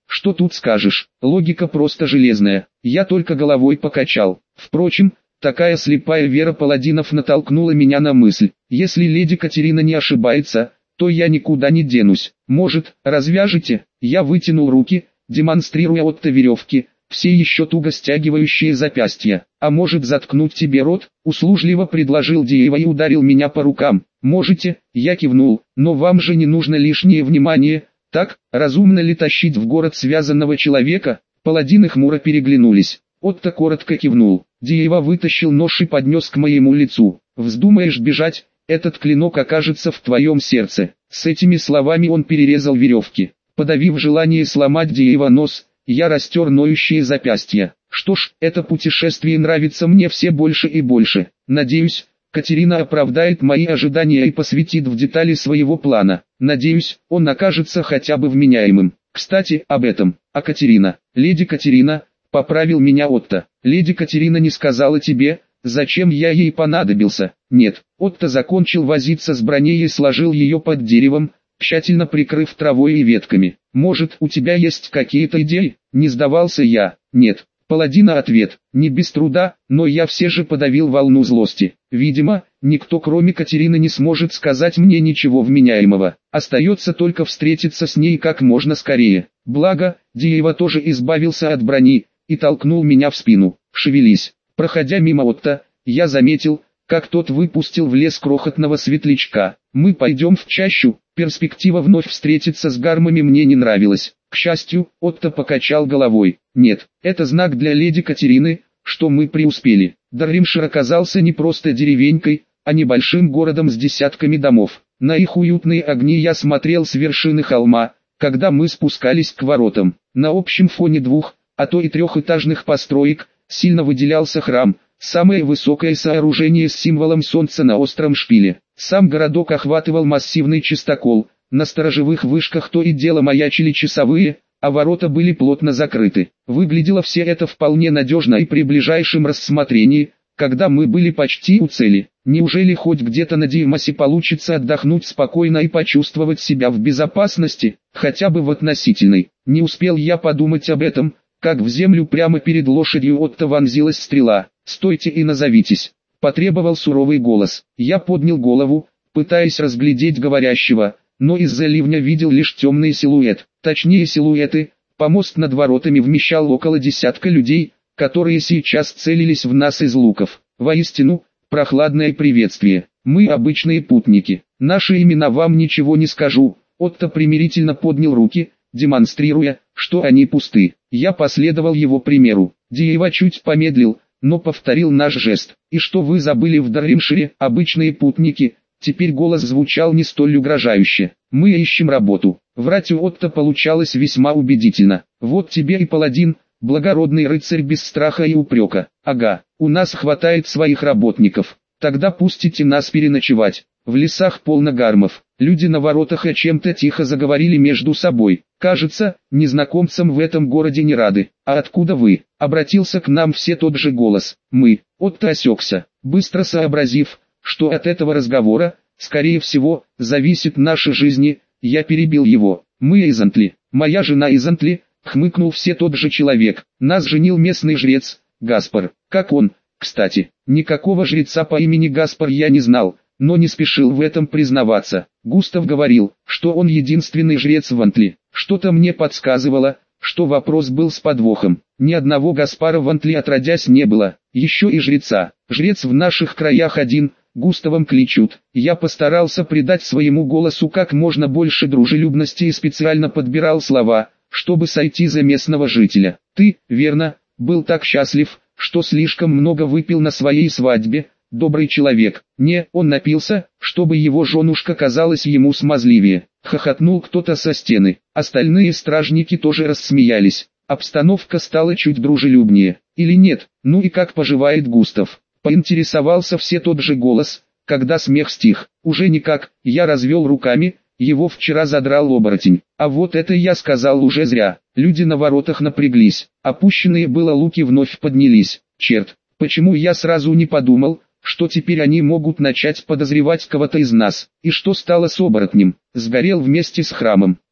Что тут скажешь, логика просто железная. Я только головой покачал. Впрочем, такая слепая вера паладинов натолкнула меня на мысль: если леди Катерина не ошибается, то я никуда не денусь. Может, развяжете? Я вытянул руки, демонстрируя Отто веревки, все еще туго стягивающие запястья. А может, заткнуть тебе рот? Услужливо предложил Диева и ударил меня по рукам. Можете? Я кивнул. Но вам же не нужно лишнее внимание. Так, разумно ли тащить в город связанного человека? Паладины хмуро переглянулись. Отто коротко кивнул. Диева вытащил нож и поднес к моему лицу. Вздумаешь бежать, этот клинок окажется в твоем сердце. С этими словами он перерезал веревки. Подавив желание сломать Диева нос, я растер ноющие запястья. Что ж, это путешествие нравится мне все больше и больше. Надеюсь, Катерина оправдает мои ожидания и посвятит в детали своего плана. Надеюсь, он окажется хотя бы вменяемым. Кстати, об этом. А Катерина, леди Катерина, поправил меня Отто. Леди Катерина не сказала тебе, зачем я ей понадобился? Нет. Отто закончил возиться с броней и сложил ее под деревом, тщательно прикрыв травой и ветками. Может, у тебя есть какие-то идеи? Не сдавался я. Нет. Паладина ответ, не без труда, но я все же подавил волну злости. Видимо, никто кроме Катерины не сможет сказать мне ничего вменяемого. Остается только встретиться с ней как можно скорее. Благо, Диева тоже избавился от брони и толкнул меня в спину. Шевелись. Проходя мимо Отто, я заметил, как тот выпустил в лес крохотного светлячка. Мы пойдем в чащу. Перспектива вновь встретиться с гармами мне не нравилась. К счастью, Отто покачал головой. Нет, это знак для леди Катерины, что мы преуспели. Дарримшир оказался не просто деревенькой, а небольшим городом с десятками домов. На их уютные огни я смотрел с вершины холма, когда мы спускались к воротам. На общем фоне двух, а то и трехэтажных построек, сильно выделялся храм, самое высокое сооружение с символом солнца на остром шпиле. Сам городок охватывал массивный чистокол, на сторожевых вышках то и дело маячили часовые, а ворота были плотно закрыты. Выглядело все это вполне надежно и при ближайшем рассмотрении, когда мы были почти у цели. Неужели хоть где-то на Димасе получится отдохнуть спокойно и почувствовать себя в безопасности, хотя бы в относительной? Не успел я подумать об этом, как в землю прямо перед лошадью Отто вонзилась стрела. «Стойте и назовитесь», — потребовал суровый голос. Я поднял голову, пытаясь разглядеть говорящего, но из-за ливня видел лишь темный силуэт. Точнее силуэты, помост над воротами вмещал около десятка людей, которые сейчас целились в нас из луков. Воистину, прохладное приветствие. Мы обычные путники. Наши имена вам ничего не скажу. Отто примирительно поднял руки, демонстрируя, что они пусты. Я последовал его примеру. Диева чуть помедлил, но повторил наш жест. «И что вы забыли в Дарримшире, обычные путники?» Теперь голос звучал не столь угрожающе. «Мы ищем работу». Врать у Отто получалось весьма убедительно. «Вот тебе и паладин, благородный рыцарь без страха и упрека. Ага, у нас хватает своих работников. Тогда пустите нас переночевать. В лесах полно гармов». Люди на воротах о чем-то тихо заговорили между собой. «Кажется, незнакомцам в этом городе не рады. А откуда вы?» Обратился к нам все тот же голос. «Мы». Отто осекся, быстро сообразив, что от этого разговора, скорее всего, зависит наши жизни. Я перебил его. «Мы из Антли. Моя жена из Антли», хмыкнул все тот же человек. «Нас женил местный жрец, Гаспар». «Как он, кстати?» Никакого жреца по имени Гаспар я не знал, но не спешил в этом признаваться. Густав говорил, что он единственный жрец в Антли. Что-то мне подсказывало, что вопрос был с подвохом. Ни одного Гаспара в Антли отродясь не было, еще и жреца. Жрец в наших краях один, Густавом кличут. Я постарался придать своему голосу как можно больше дружелюбности и специально подбирал слова, чтобы сойти за местного жителя. «Ты, верно, был так счастлив, что слишком много выпил на своей свадьбе, добрый человек». «Не, он напился, чтобы его женушка казалась ему смазливее», — хохотнул кто-то со стены. Остальные стражники тоже рассмеялись. Обстановка стала чуть дружелюбнее. Или нет? «Ну и как поживает Густав?» Поинтересовался все тот же голос, когда смех стих. «Уже никак», — я развел руками, его вчера задрал оборотень. А вот это я сказал уже зря. Люди на воротах напряглись, опущенные было луки вновь поднялись. Черт, почему я сразу не подумал, что теперь они могут начать подозревать кого-то из нас? И что стало с оборотнем? Сгорел вместе с храмом.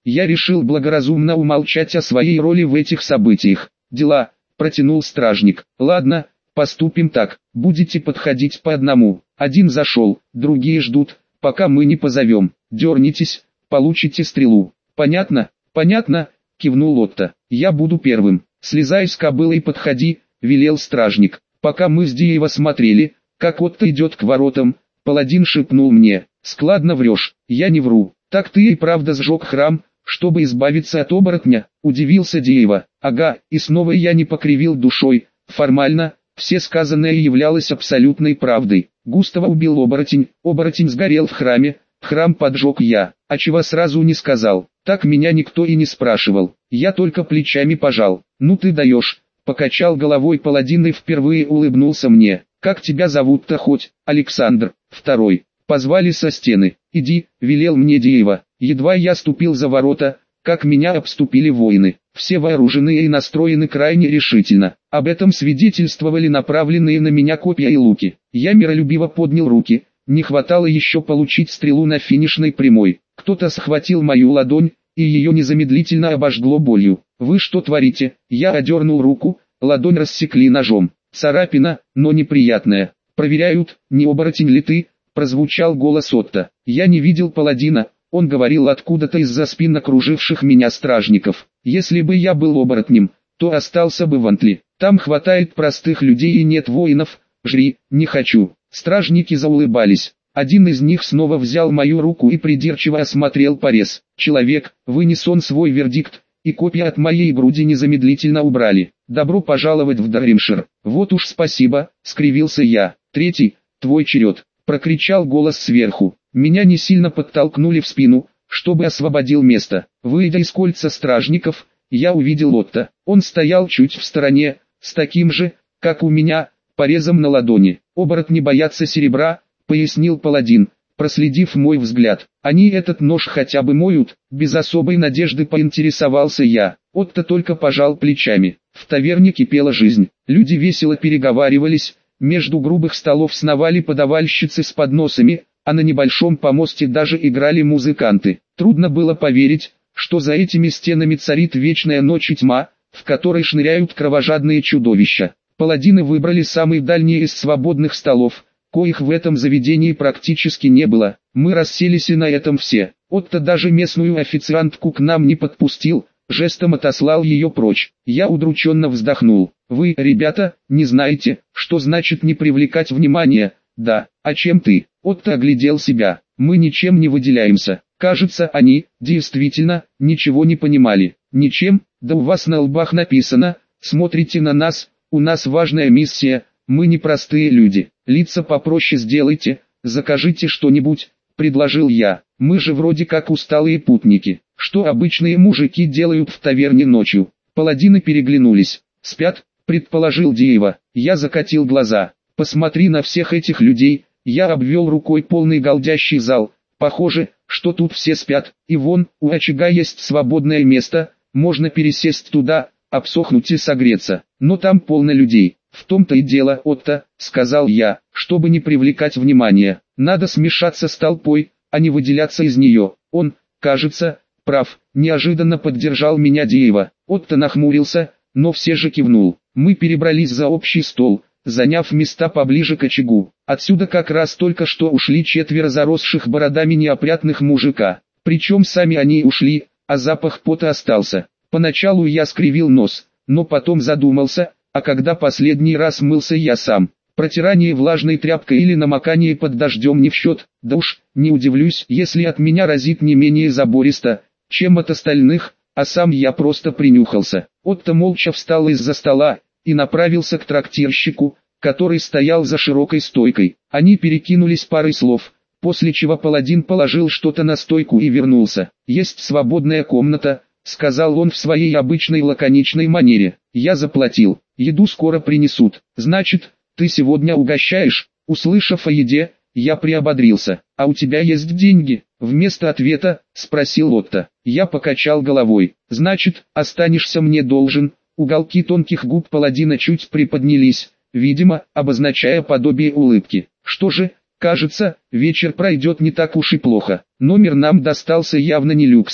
Я решил благоразумно умолчать о своей роли в этих событиях. Дела, протянул стражник. Ладно, поступим так, будете подходить по одному. Один зашел, другие ждут, пока мы не позовем. Дернитесь, получите стрелу. Понятно? Понятно, кивнул Отто. Я буду первым. Слезай с кобылы и подходи, велел стражник. Пока мы с Диева смотрели, как Отто идет к воротам, паладин шепнул мне: складно врешь. Я не вру. Так ты и правда сжег храм, чтобы избавиться от оборотня? Удивился Диева. Ага, и снова я не покривил душой. Формально, все сказанное являлось абсолютной правдой. Густава убил оборотень, оборотень сгорел в храме, храм поджег я. А чего сразу не сказал? Так меня никто и не спрашивал. Я только плечами пожал. Ну ты даешь. Покачал головой паладин и впервые улыбнулся мне. Как тебя зовут-то хоть? Александр. Второй. Позвали со стены. Иди, велел мне Диева. Едва я ступил за ворота, как меня обступили воины. Все вооруженные и настроены крайне решительно. Об этом свидетельствовали направленные на меня копья и луки. Я миролюбиво поднял руки. Не хватало еще получить стрелу на финишной прямой. Кто-то схватил мою ладонь, и ее незамедлительно обожгло болью. «Вы что творите?» Я одернул руку, ладонь рассекли ножом. Царапина, но неприятная. «Проверяют, не оборотень ли ты?» Прозвучал голос Отто. Я не видел паладина, он говорил откуда-то из-за спин окруживших меня стражников. Если бы я был оборотнем, то остался бы в Антли. Там хватает простых людей и нет воинов. Жри, не хочу. Стражники заулыбались. Один из них снова взял мою руку и придирчиво осмотрел порез. Человек, вынес он свой вердикт, и копья от моей груди незамедлительно убрали. Добро пожаловать в Дарримшир. Вот уж спасибо, скривился я. Третий, твой черед, прокричал голос сверху. Меня не сильно подтолкнули в спину, чтобы освободил место. Выйдя из кольца стражников, я увидел Отто. Он стоял чуть в стороне, с таким же, как у меня, порезом на ладони. Оборотни боятся серебра, пояснил паладин, проследив мой взгляд. Они этот нож хотя бы моют? Без особой надежды поинтересовался я. Отто только пожал плечами. В таверне кипела жизнь. Люди весело переговаривались, между грубых столов сновали подавальщицы с подносами, а на небольшом помосте даже играли музыканты. Трудно было поверить, что за этими стенами царит вечная ночь и тьма, в которой шныряют кровожадные чудовища. Паладины выбрали самый дальний из свободных столов, коих в этом заведении практически не было. Мы расселись и на этом все. Отто даже местную официантку к нам не подпустил, жестом отослал ее прочь. Я удрученно вздохнул. Вы, ребята, не знаете, что значит не привлекать внимания? Да, а чем ты? Отто оглядел себя. Мы ничем не выделяемся. Кажется, они, действительно, ничего не понимали. Ничем? Да у вас на лбах написано, смотрите на нас, у нас важная миссия, мы не простые люди. Лица попроще сделайте, закажите что-нибудь, предложил я. Мы же вроде как усталые путники. Что обычные мужики делают в таверне ночью? Паладины переглянулись. Спят, предположил Диева. Я закатил глаза. Посмотри на всех этих людей. Я обвел рукой полный голдящий зал. Похоже, что тут все спят. И вон, у очага есть свободное место, можно пересесть туда, обсохнуть и согреться. Но там полно людей. В том-то и дело, Отто, сказал я, чтобы не привлекать внимания. Надо смешаться с толпой, а не выделяться из нее. Он, кажется, прав. Неожиданно поддержал меня Диева. Отто нахмурился, но все же кивнул. Мы перебрались за общий стол, заняв места поближе к очагу. Отсюда как раз только что ушли 4 заросших бородами неопрятных мужика. Причем сами они ушли, а запах пота остался. Поначалу я скривил нос, но потом задумался, а когда последний раз мылся я сам. Протирание влажной тряпкой или намокание под дождем не в счет, да уж, не удивлюсь, если от меня разит не менее забористо, чем от остальных, а сам я просто принюхался. Отто молча встал из-за стола и направился к трактирщику, который стоял за широкой стойкой. Они перекинулись парой слов, после чего паладин положил что-то на стойку и вернулся. «Есть свободная комната», — сказал он в своей обычной лаконичной манере. «Я заплатил, еду скоро принесут. Значит, ты сегодня угощаешь?» Услышав о еде, я приободрился. «А у тебя есть деньги?» Вместо ответа, спросил Отто. Я покачал головой. «Значит, останешься мне должен». Уголки тонких губ паладина чуть приподнялись, видимо, обозначая подобие улыбки. «Что же, кажется, вечер пройдет не так уж и плохо. Номер нам достался явно не люксовый.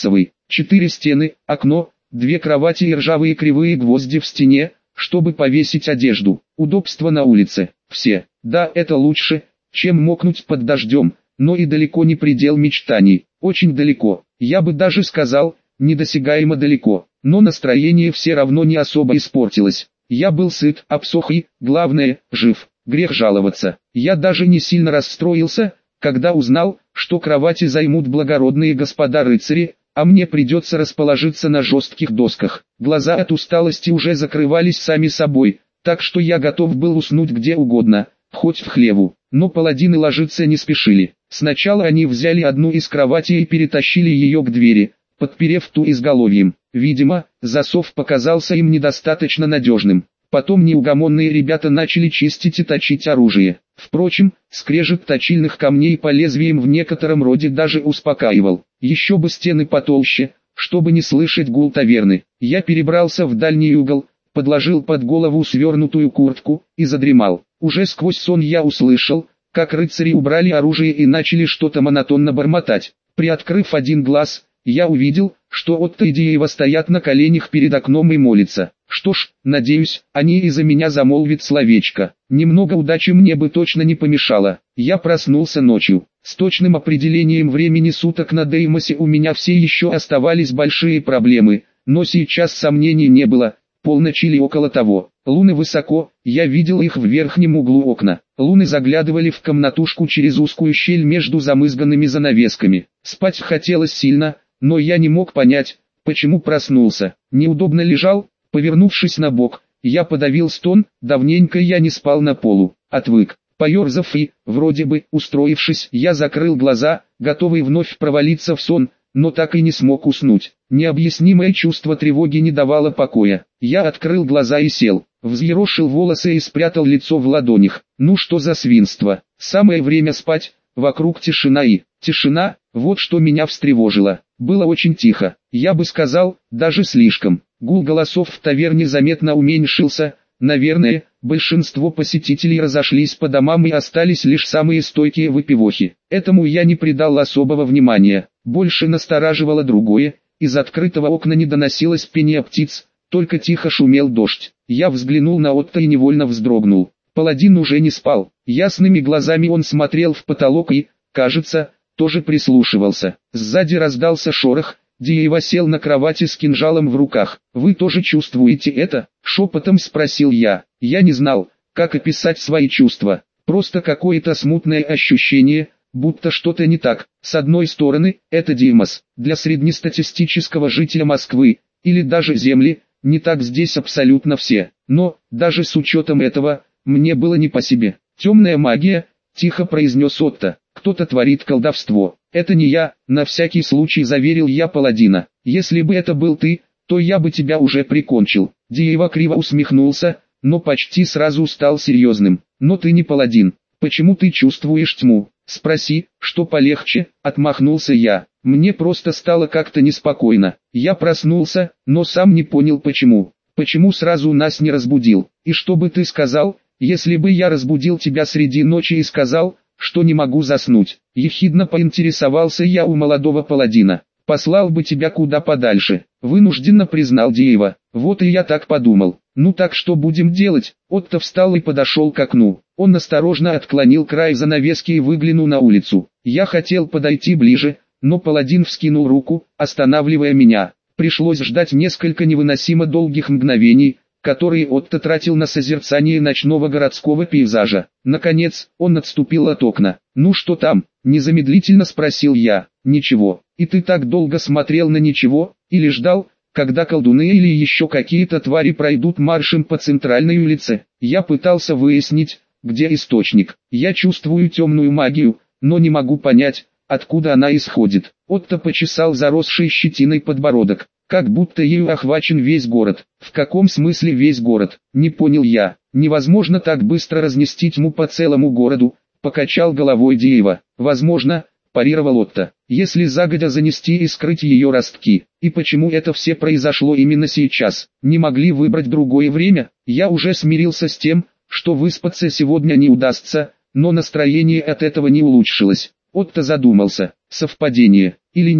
4 стены, окно, 2 кровати и ржавые кривые гвозди в стене, чтобы повесить одежду. Удобства на улице. Все. Да, это лучше, чем мокнуть под дождем, но и далеко не предел мечтаний. Очень далеко. Я бы даже сказал, недосягаемо далеко. Но настроение все равно не особо испортилось. Я был сыт, обсох и, главное, жив. Грех жаловаться. Я даже не сильно расстроился, когда узнал, что кровати займут благородные господа рыцари, а мне придется расположиться на жестких досках. Глаза от усталости уже закрывались сами собой, так что я готов был уснуть где угодно, хоть в хлеву. Но паладины ложиться не спешили. Сначала они взяли одну из кроватей и перетащили ее к двери, подперев ту изголовьем. Видимо, засов показался им недостаточно надежным. Потом неугомонные ребята начали чистить и точить оружие. Впрочем, скрежет точильных камней по лезвиям в некотором роде даже успокаивал. Еще бы стены потолще, чтобы не слышать гул таверны. Я перебрался в дальний угол, подложил под голову свернутую куртку и задремал. Уже сквозь сон я услышал, как рыцари убрали оружие и начали что-то монотонно бормотать. Приоткрыв один глаз, я увидел, что Отто и Диева стоят на коленях перед окном и молятся. Что ж, надеюсь, они из-за меня замолвят словечко. Немного удачи мне бы точно не помешало. Я проснулся ночью. С точным определением времени суток на Деймосе у меня все еще оставались большие проблемы, но сейчас сомнений не было. Полночь или около того. Луны высоко, я видел их в верхнем углу окна. Луны заглядывали в комнатушку через узкую щель между замызганными занавесками. Спать хотелось сильно, но я не мог понять, почему проснулся. Неудобно лежал, повернувшись на бок, я подавил стон, давненько я не спал на полу. Отвык. Поерзав и, вроде бы, устроившись, я закрыл глаза, готовый вновь провалиться в сон, но так и не смог уснуть. Необъяснимое чувство тревоги не давало покоя. Я открыл глаза и сел, взъерошил волосы и спрятал лицо в ладонях. Ну что за свинство? Самое время спать, вокруг тишина и... Тишина, вот что меня встревожило. Было очень тихо, я бы сказал, даже слишком. Гул голосов в таверне заметно уменьшился. Наверное, большинство посетителей разошлись по домам и остались лишь самые стойкие выпивохи. Этому я не придал особого внимания. Больше настораживало другое. Из открытого окна не доносилось пение птиц, только тихо шумел дождь. Я взглянул на Отто и невольно вздрогнул. Паладин уже не спал. Ясными глазами он смотрел в потолок и, кажется, тоже прислушивался. Сзади раздался шорох. Диева сел на кровати с кинжалом в руках. «Вы тоже чувствуете это?» — шепотом спросил я. Я не знал, как описать свои чувства. Просто какое-то смутное ощущение, будто что-то не так. С одной стороны, это Деймос. Для среднестатистического жителя Москвы, или даже Земли, не так здесь абсолютно все. Но, даже с учетом этого, мне было не по себе. «Темная магия», — тихо произнес Отто. «Кто-то творит колдовство». «Это не я», — на всякий случай заверил я паладина. «Если бы это был ты, то я бы тебя уже прикончил». Диева криво усмехнулся, но почти сразу стал серьезным. «Но ты не паладин. Почему ты чувствуешь тьму?» «Спроси, что полегче», — отмахнулся я. «Мне просто стало как-то неспокойно. Я проснулся, но сам не понял почему. Почему сразу нас не разбудил? И что бы ты сказал, если бы я разбудил тебя среди ночи и сказал, что не могу заснуть?» Ехидно поинтересовался я у молодого паладина. «Послал бы тебя куда подальше», — вынужденно признал Диева. «Вот и я так подумал. Ну так что будем делать?» Отто встал и подошел к окну. Он осторожно отклонил край занавески и выглянул на улицу. Я хотел подойти ближе, но паладин вскинул руку, останавливая меня. Пришлось ждать несколько невыносимо долгих мгновений, которые Отто тратил на созерцание ночного городского пейзажа. Наконец, он отступил от окна. «Ну что там?» — незамедлительно спросил я. «Ничего. И ты так долго смотрел на ничего, или ждал, когда колдуны или еще какие-то твари пройдут маршем по центральной улице?» Я пытался выяснить, где источник. Я чувствую темную магию, но не могу понять, откуда она исходит. Отто почесал заросший щетиной подбородок. «Как будто ею охвачен весь город». «В каком смысле весь город?» — не понял я. «Невозможно так быстро разнести тьму по целому городу», — покачал головой Диева. «Возможно», — парировал Отто, — «если загодя занести и скрыть ее ростки». «И почему это все произошло именно сейчас? Не могли выбрать другое время?» Я уже смирился с тем, что выспаться сегодня не удастся, но настроение от этого не улучшилось. Отто задумался, совпадение или нет.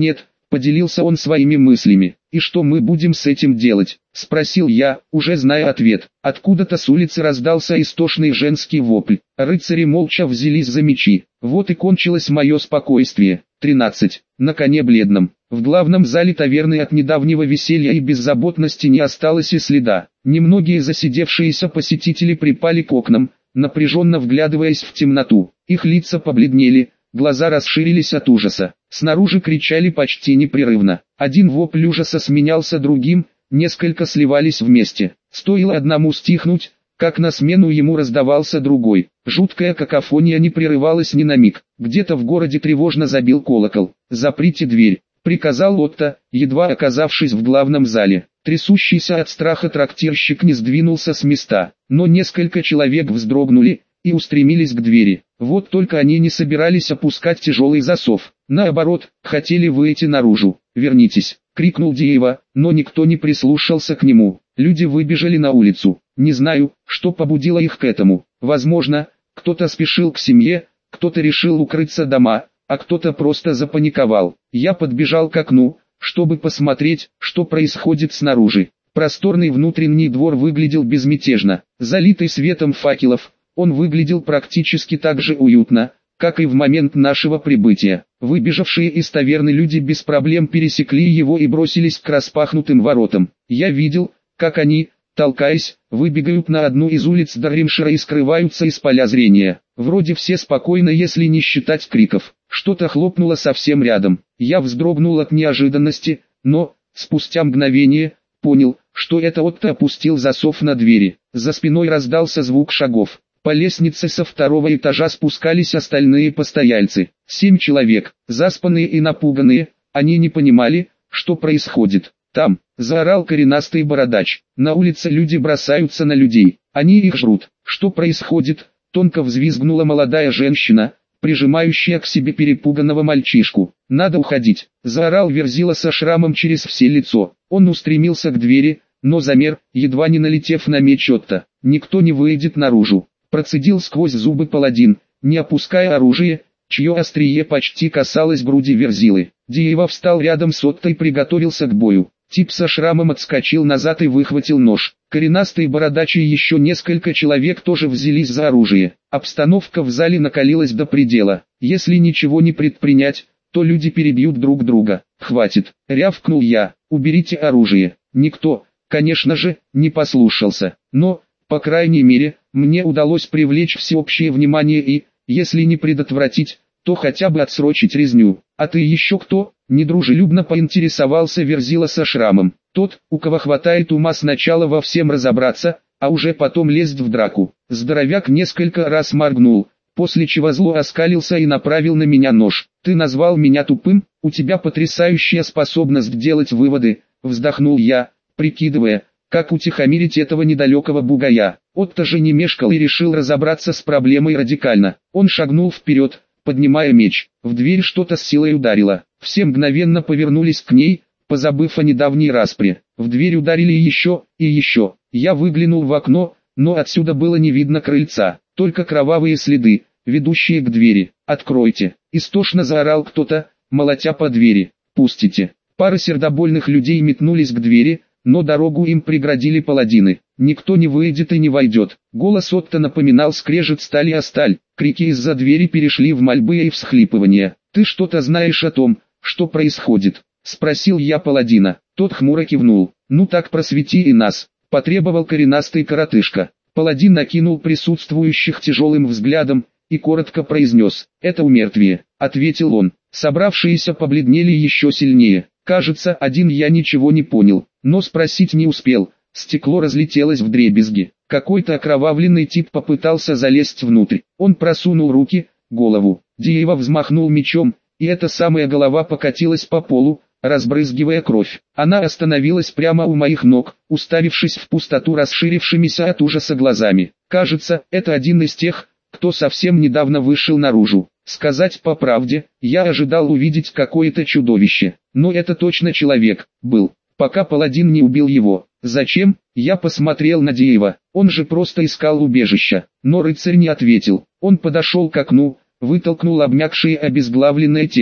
Поделился он своими мыслями. «И что мы будем с этим делать?» — спросил я, уже зная ответ. Откуда-то с улицы раздался истошный женский вопль. Рыцари молча взялись за мечи. Вот и кончилось мое спокойствие. 13. На коне бледном. В главном зале таверны от недавнего веселья и беззаботности не осталось и следа. Немногие засидевшиеся посетители припали к окнам, напряженно вглядываясь в темноту. Их лица побледнели, глаза расширились от ужаса. Снаружи кричали почти непрерывно. Один вопль ужаса сменялся другим, несколько сливались вместе. Стоило одному стихнуть, как на смену ему раздавался другой. Жуткая какофония не прерывалась ни на миг. Где-то в городе тревожно забил колокол. «Заприте дверь», — приказал Отто, едва оказавшись в главном зале. Трясущийся от страха трактирщик не сдвинулся с места, но несколько человек вздрогнули и устремились к двери. Вот только они не собирались опускать тяжелый засов. Наоборот, хотели выйти наружу. «Вернитесь!» — крикнул Диева, но никто не прислушался к нему. Люди выбежали на улицу. Не знаю, что побудило их к этому. Возможно, кто-то спешил к семье, кто-то решил укрыться дома, а кто-то просто запаниковал. Я подбежал к окну, чтобы посмотреть, что происходит снаружи. Просторный внутренний двор выглядел безмятежно, залитый светом факелов. Он выглядел практически так же уютно, как и в момент нашего прибытия. Выбежавшие из таверны люди без проблем пересекли его и бросились к распахнутым воротам. Я видел, как они, толкаясь, выбегают на одну из улиц Дарримшира и скрываются из поля зрения. Вроде все спокойно, если не считать криков. Что-то хлопнуло совсем рядом. Я вздрогнул от неожиданности, но, спустя мгновение, понял, что это Отто опустил засов на двери. За спиной раздался звук шагов. По лестнице со второго этажа спускались остальные постояльцы. 7 человек, заспанные и напуганные, они не понимали, что происходит. «Там!» — заорал коренастый бородач. «На улице люди бросаются на людей, они их жрут». «Что происходит?» — тонко взвизгнула молодая женщина, прижимающая к себе перепуганного мальчишку. «Надо уходить!» — заорал Верзила со шрамом через все лицо. Он устремился к двери, но замер, едва не налетев на меч Отто. «Никто не выйдет наружу!» — процедил сквозь зубы паладин, не опуская оружие, чье острие почти касалось груди Верзилы. Диева встал рядом с Отто и приготовился к бою. Тип со шрамом отскочил назад и выхватил нож. Коренастый бородач и еще несколько человек тоже взялись за оружие. Обстановка в зале накалилась до предела. Если ничего не предпринять, то люди перебьют друг друга. «Хватит!» — рявкнул я. «Уберите оружие!» Никто, конечно же, не послушался. Но, по крайней мере, мне удалось привлечь всеобщее внимание и, если не предотвратить, то хотя бы отсрочить резню. «А ты еще кто?» — недружелюбно поинтересовался Верзила со шрамом. «Тот, у кого хватает ума сначала во всем разобраться, а уже потом лезть в драку». Здоровяк несколько раз моргнул, после чего зло оскалился и направил на меня нож. «Ты назвал меня тупым? У тебя потрясающая способность делать выводы», — вздохнул я, прикидывая, как утихомирить этого недалекого бугая. Отто же не мешкал и решил разобраться с проблемой радикально. Он шагнул вперед, поднимая меч. В дверь что-то с силой ударило. Все мгновенно повернулись к ней, позабыв о недавней распре. В дверь ударили еще и еще. Я выглянул в окно, но отсюда было не видно крыльца, только кровавые следы, ведущие к двери. «Откройте!» — истошно заорал кто-то, молотя по двери. «Пустите!» Пара сердобольных людей метнулись к двери, но дорогу им преградили паладины. «Никто не выйдет и не войдет». Голос Отто напоминал скрежет стали о сталь. Крики из-за двери перешли в мольбы и всхлипывания. «Ты что-то знаешь о том, что происходит?» — спросил я паладина. Тот хмуро кивнул. «Ну так просвети и нас», — потребовал коренастый коротышка. Паладин накинул присутствующих тяжелым взглядом и коротко произнес: «Это умертвие», — ответил он. Собравшиеся побледнели еще сильнее. Кажется, один я ничего не понял, но спросить не успел. Стекло разлетелось вдребезги. Какой-то окровавленный тип попытался залезть внутрь. Он просунул руки, голову. Диева взмахнул мечом, и эта самая голова покатилась по полу, разбрызгивая кровь. Она остановилась прямо у моих ног, уставившись в пустоту расширившимися от ужаса глазами. Кажется, это один из тех, кто совсем недавно вышел наружу. Сказать по правде, я ожидал увидеть какое-то чудовище, но это точно человек был, пока паладин не убил его. Зачем? Я посмотрел на Диева, он же просто искал убежища, но рыцарь не ответил. Он подошел к окну, вытолкнул обмякшее обезглавленное тело.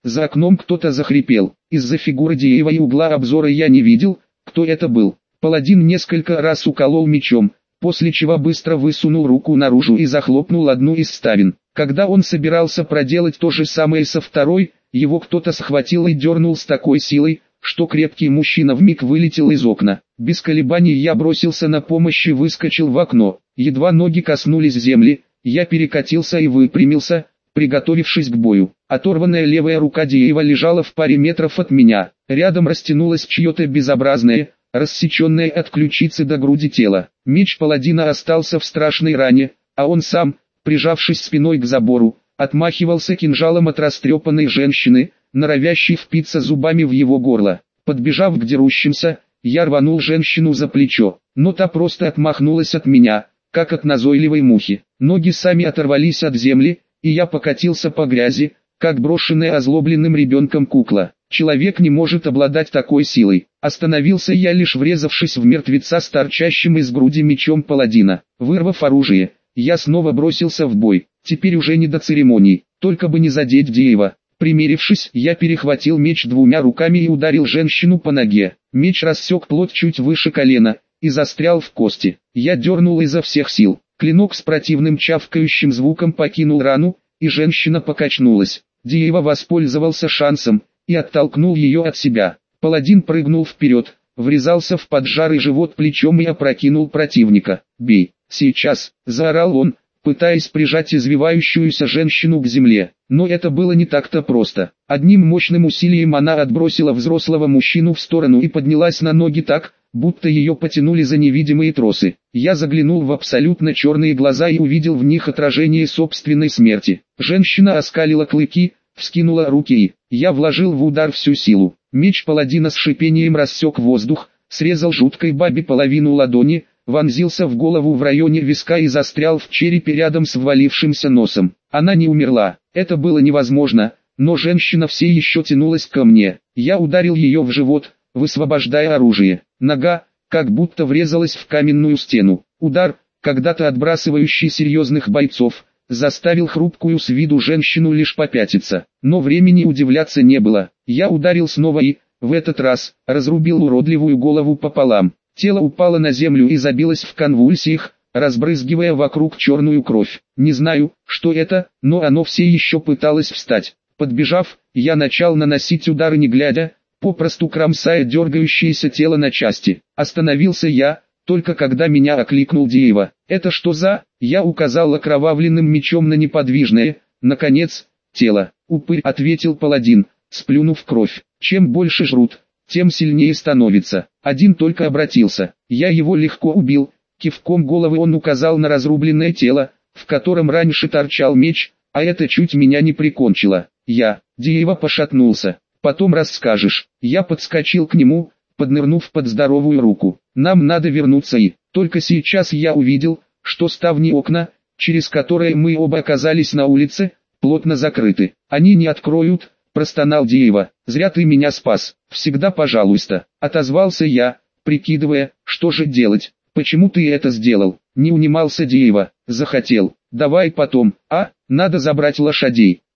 За окном кто-то захрипел. Из-за фигуры Диева и угла обзора я не видел, кто это был. Паладин несколько раз уколол мечом, после чего быстро высунул руку наружу и захлопнул одну из ставен. Когда он собирался проделать то же самое со второй, его кто-то схватил и дернул с такой силой, что крепкий мужчина вмиг вылетел из окна. Без колебаний я бросился на помощь и выскочил в окно. Едва ноги коснулись земли, я перекатился и выпрямился, приготовившись к бою. Оторванная левая рука Диева лежала в паре метров от меня. Рядом растянулось чье-то безобразное, рассеченное от ключицы до груди тело. Меч паладина остался в страшной ране, а он сам, прижавшись спиной к забору, отмахивался кинжалом от растрепанной женщины, норовящей впиться зубами в его горло. Подбежав к дерущимся, я рванул женщину за плечо, но та просто отмахнулась от меня, как от назойливой мухи. Ноги сами оторвались от земли, и я покатился по грязи, как брошенная озлобленным ребенком кукла. Человек не может обладать такой силой. Остановился я лишь врезавшись в мертвеца с торчащим из груди мечом паладина. Вырвав оружие, я снова бросился в бой. Теперь уже не до церемоний, только бы не задеть Диева. Примерившись, я перехватил меч двумя руками и ударил женщину по ноге. Меч рассек плоть чуть выше колена и застрял в кости. Я дернул изо всех сил. Клинок с противным чавкающим звуком покинул рану, и женщина покачнулась. Диева воспользовался шансом и оттолкнул ее от себя. Паладин прыгнул вперед, врезался в поджарый живот плечом и опрокинул противника. «Бей, сейчас!» – заорал он, пытаясь прижать извивающуюся женщину к земле. Но это было не так-то просто. Одним мощным усилием она отбросила взрослого мужчину в сторону и поднялась на ноги так, будто ее потянули за невидимые тросы. Я заглянул в абсолютно черные глаза и увидел в них отражение собственной смерти. Женщина оскалила клыки, вскинула руки и я вложил в удар всю силу. Меч паладина с шипением рассек воздух, срезал жуткой бабе половину ладони, вонзился в голову в районе виска и застрял в черепе рядом с ввалившимся носом. Она не умерла, это было невозможно, но женщина все еще тянулась ко мне. Я ударил ее в живот, высвобождая оружие. Нога, как будто врезалась в каменную стену. Удар, когда-то отбрасывающий серьезных бойцов, заставил хрупкую с виду женщину лишь попятиться. Но времени удивляться не было. Я ударил снова и, в этот раз, разрубил уродливую голову пополам. Тело упало на землю и забилось в конвульсиях, разбрызгивая вокруг черную кровь. Не знаю, что это, но оно все еще пыталось встать. Подбежав, я начал наносить удары не глядя, попросту кромсая дергающееся тело на части. Остановился я, только когда меня окликнул Диева. «Это что за...» Я указал окровавленным мечом на неподвижное, наконец, тело. «Упырь», — ответил паладин, сплюнув кровь. «Чем больше жрут, тем сильнее становится. Один только обратился. Я его легко убил». Кивком головы он указал на разрубленное тело, в котором раньше торчал меч, а это чуть меня не прикончило. Диева пошатнулся. «Потом расскажешь». Я подскочил к нему, поднырнув под здоровую руку. «Нам надо вернуться и...» Только сейчас я увидел, что ставни окна, через которые мы оба оказались на улице, плотно закрыты. «Они не откроют», — простонал Диева. «Зря ты меня спас». «Всегда пожалуйста», — отозвался я, прикидывая, что же делать. «Почему ты это сделал?» — не унимался Диева. «Захотел. Давай потом. Надо забрать лошадей».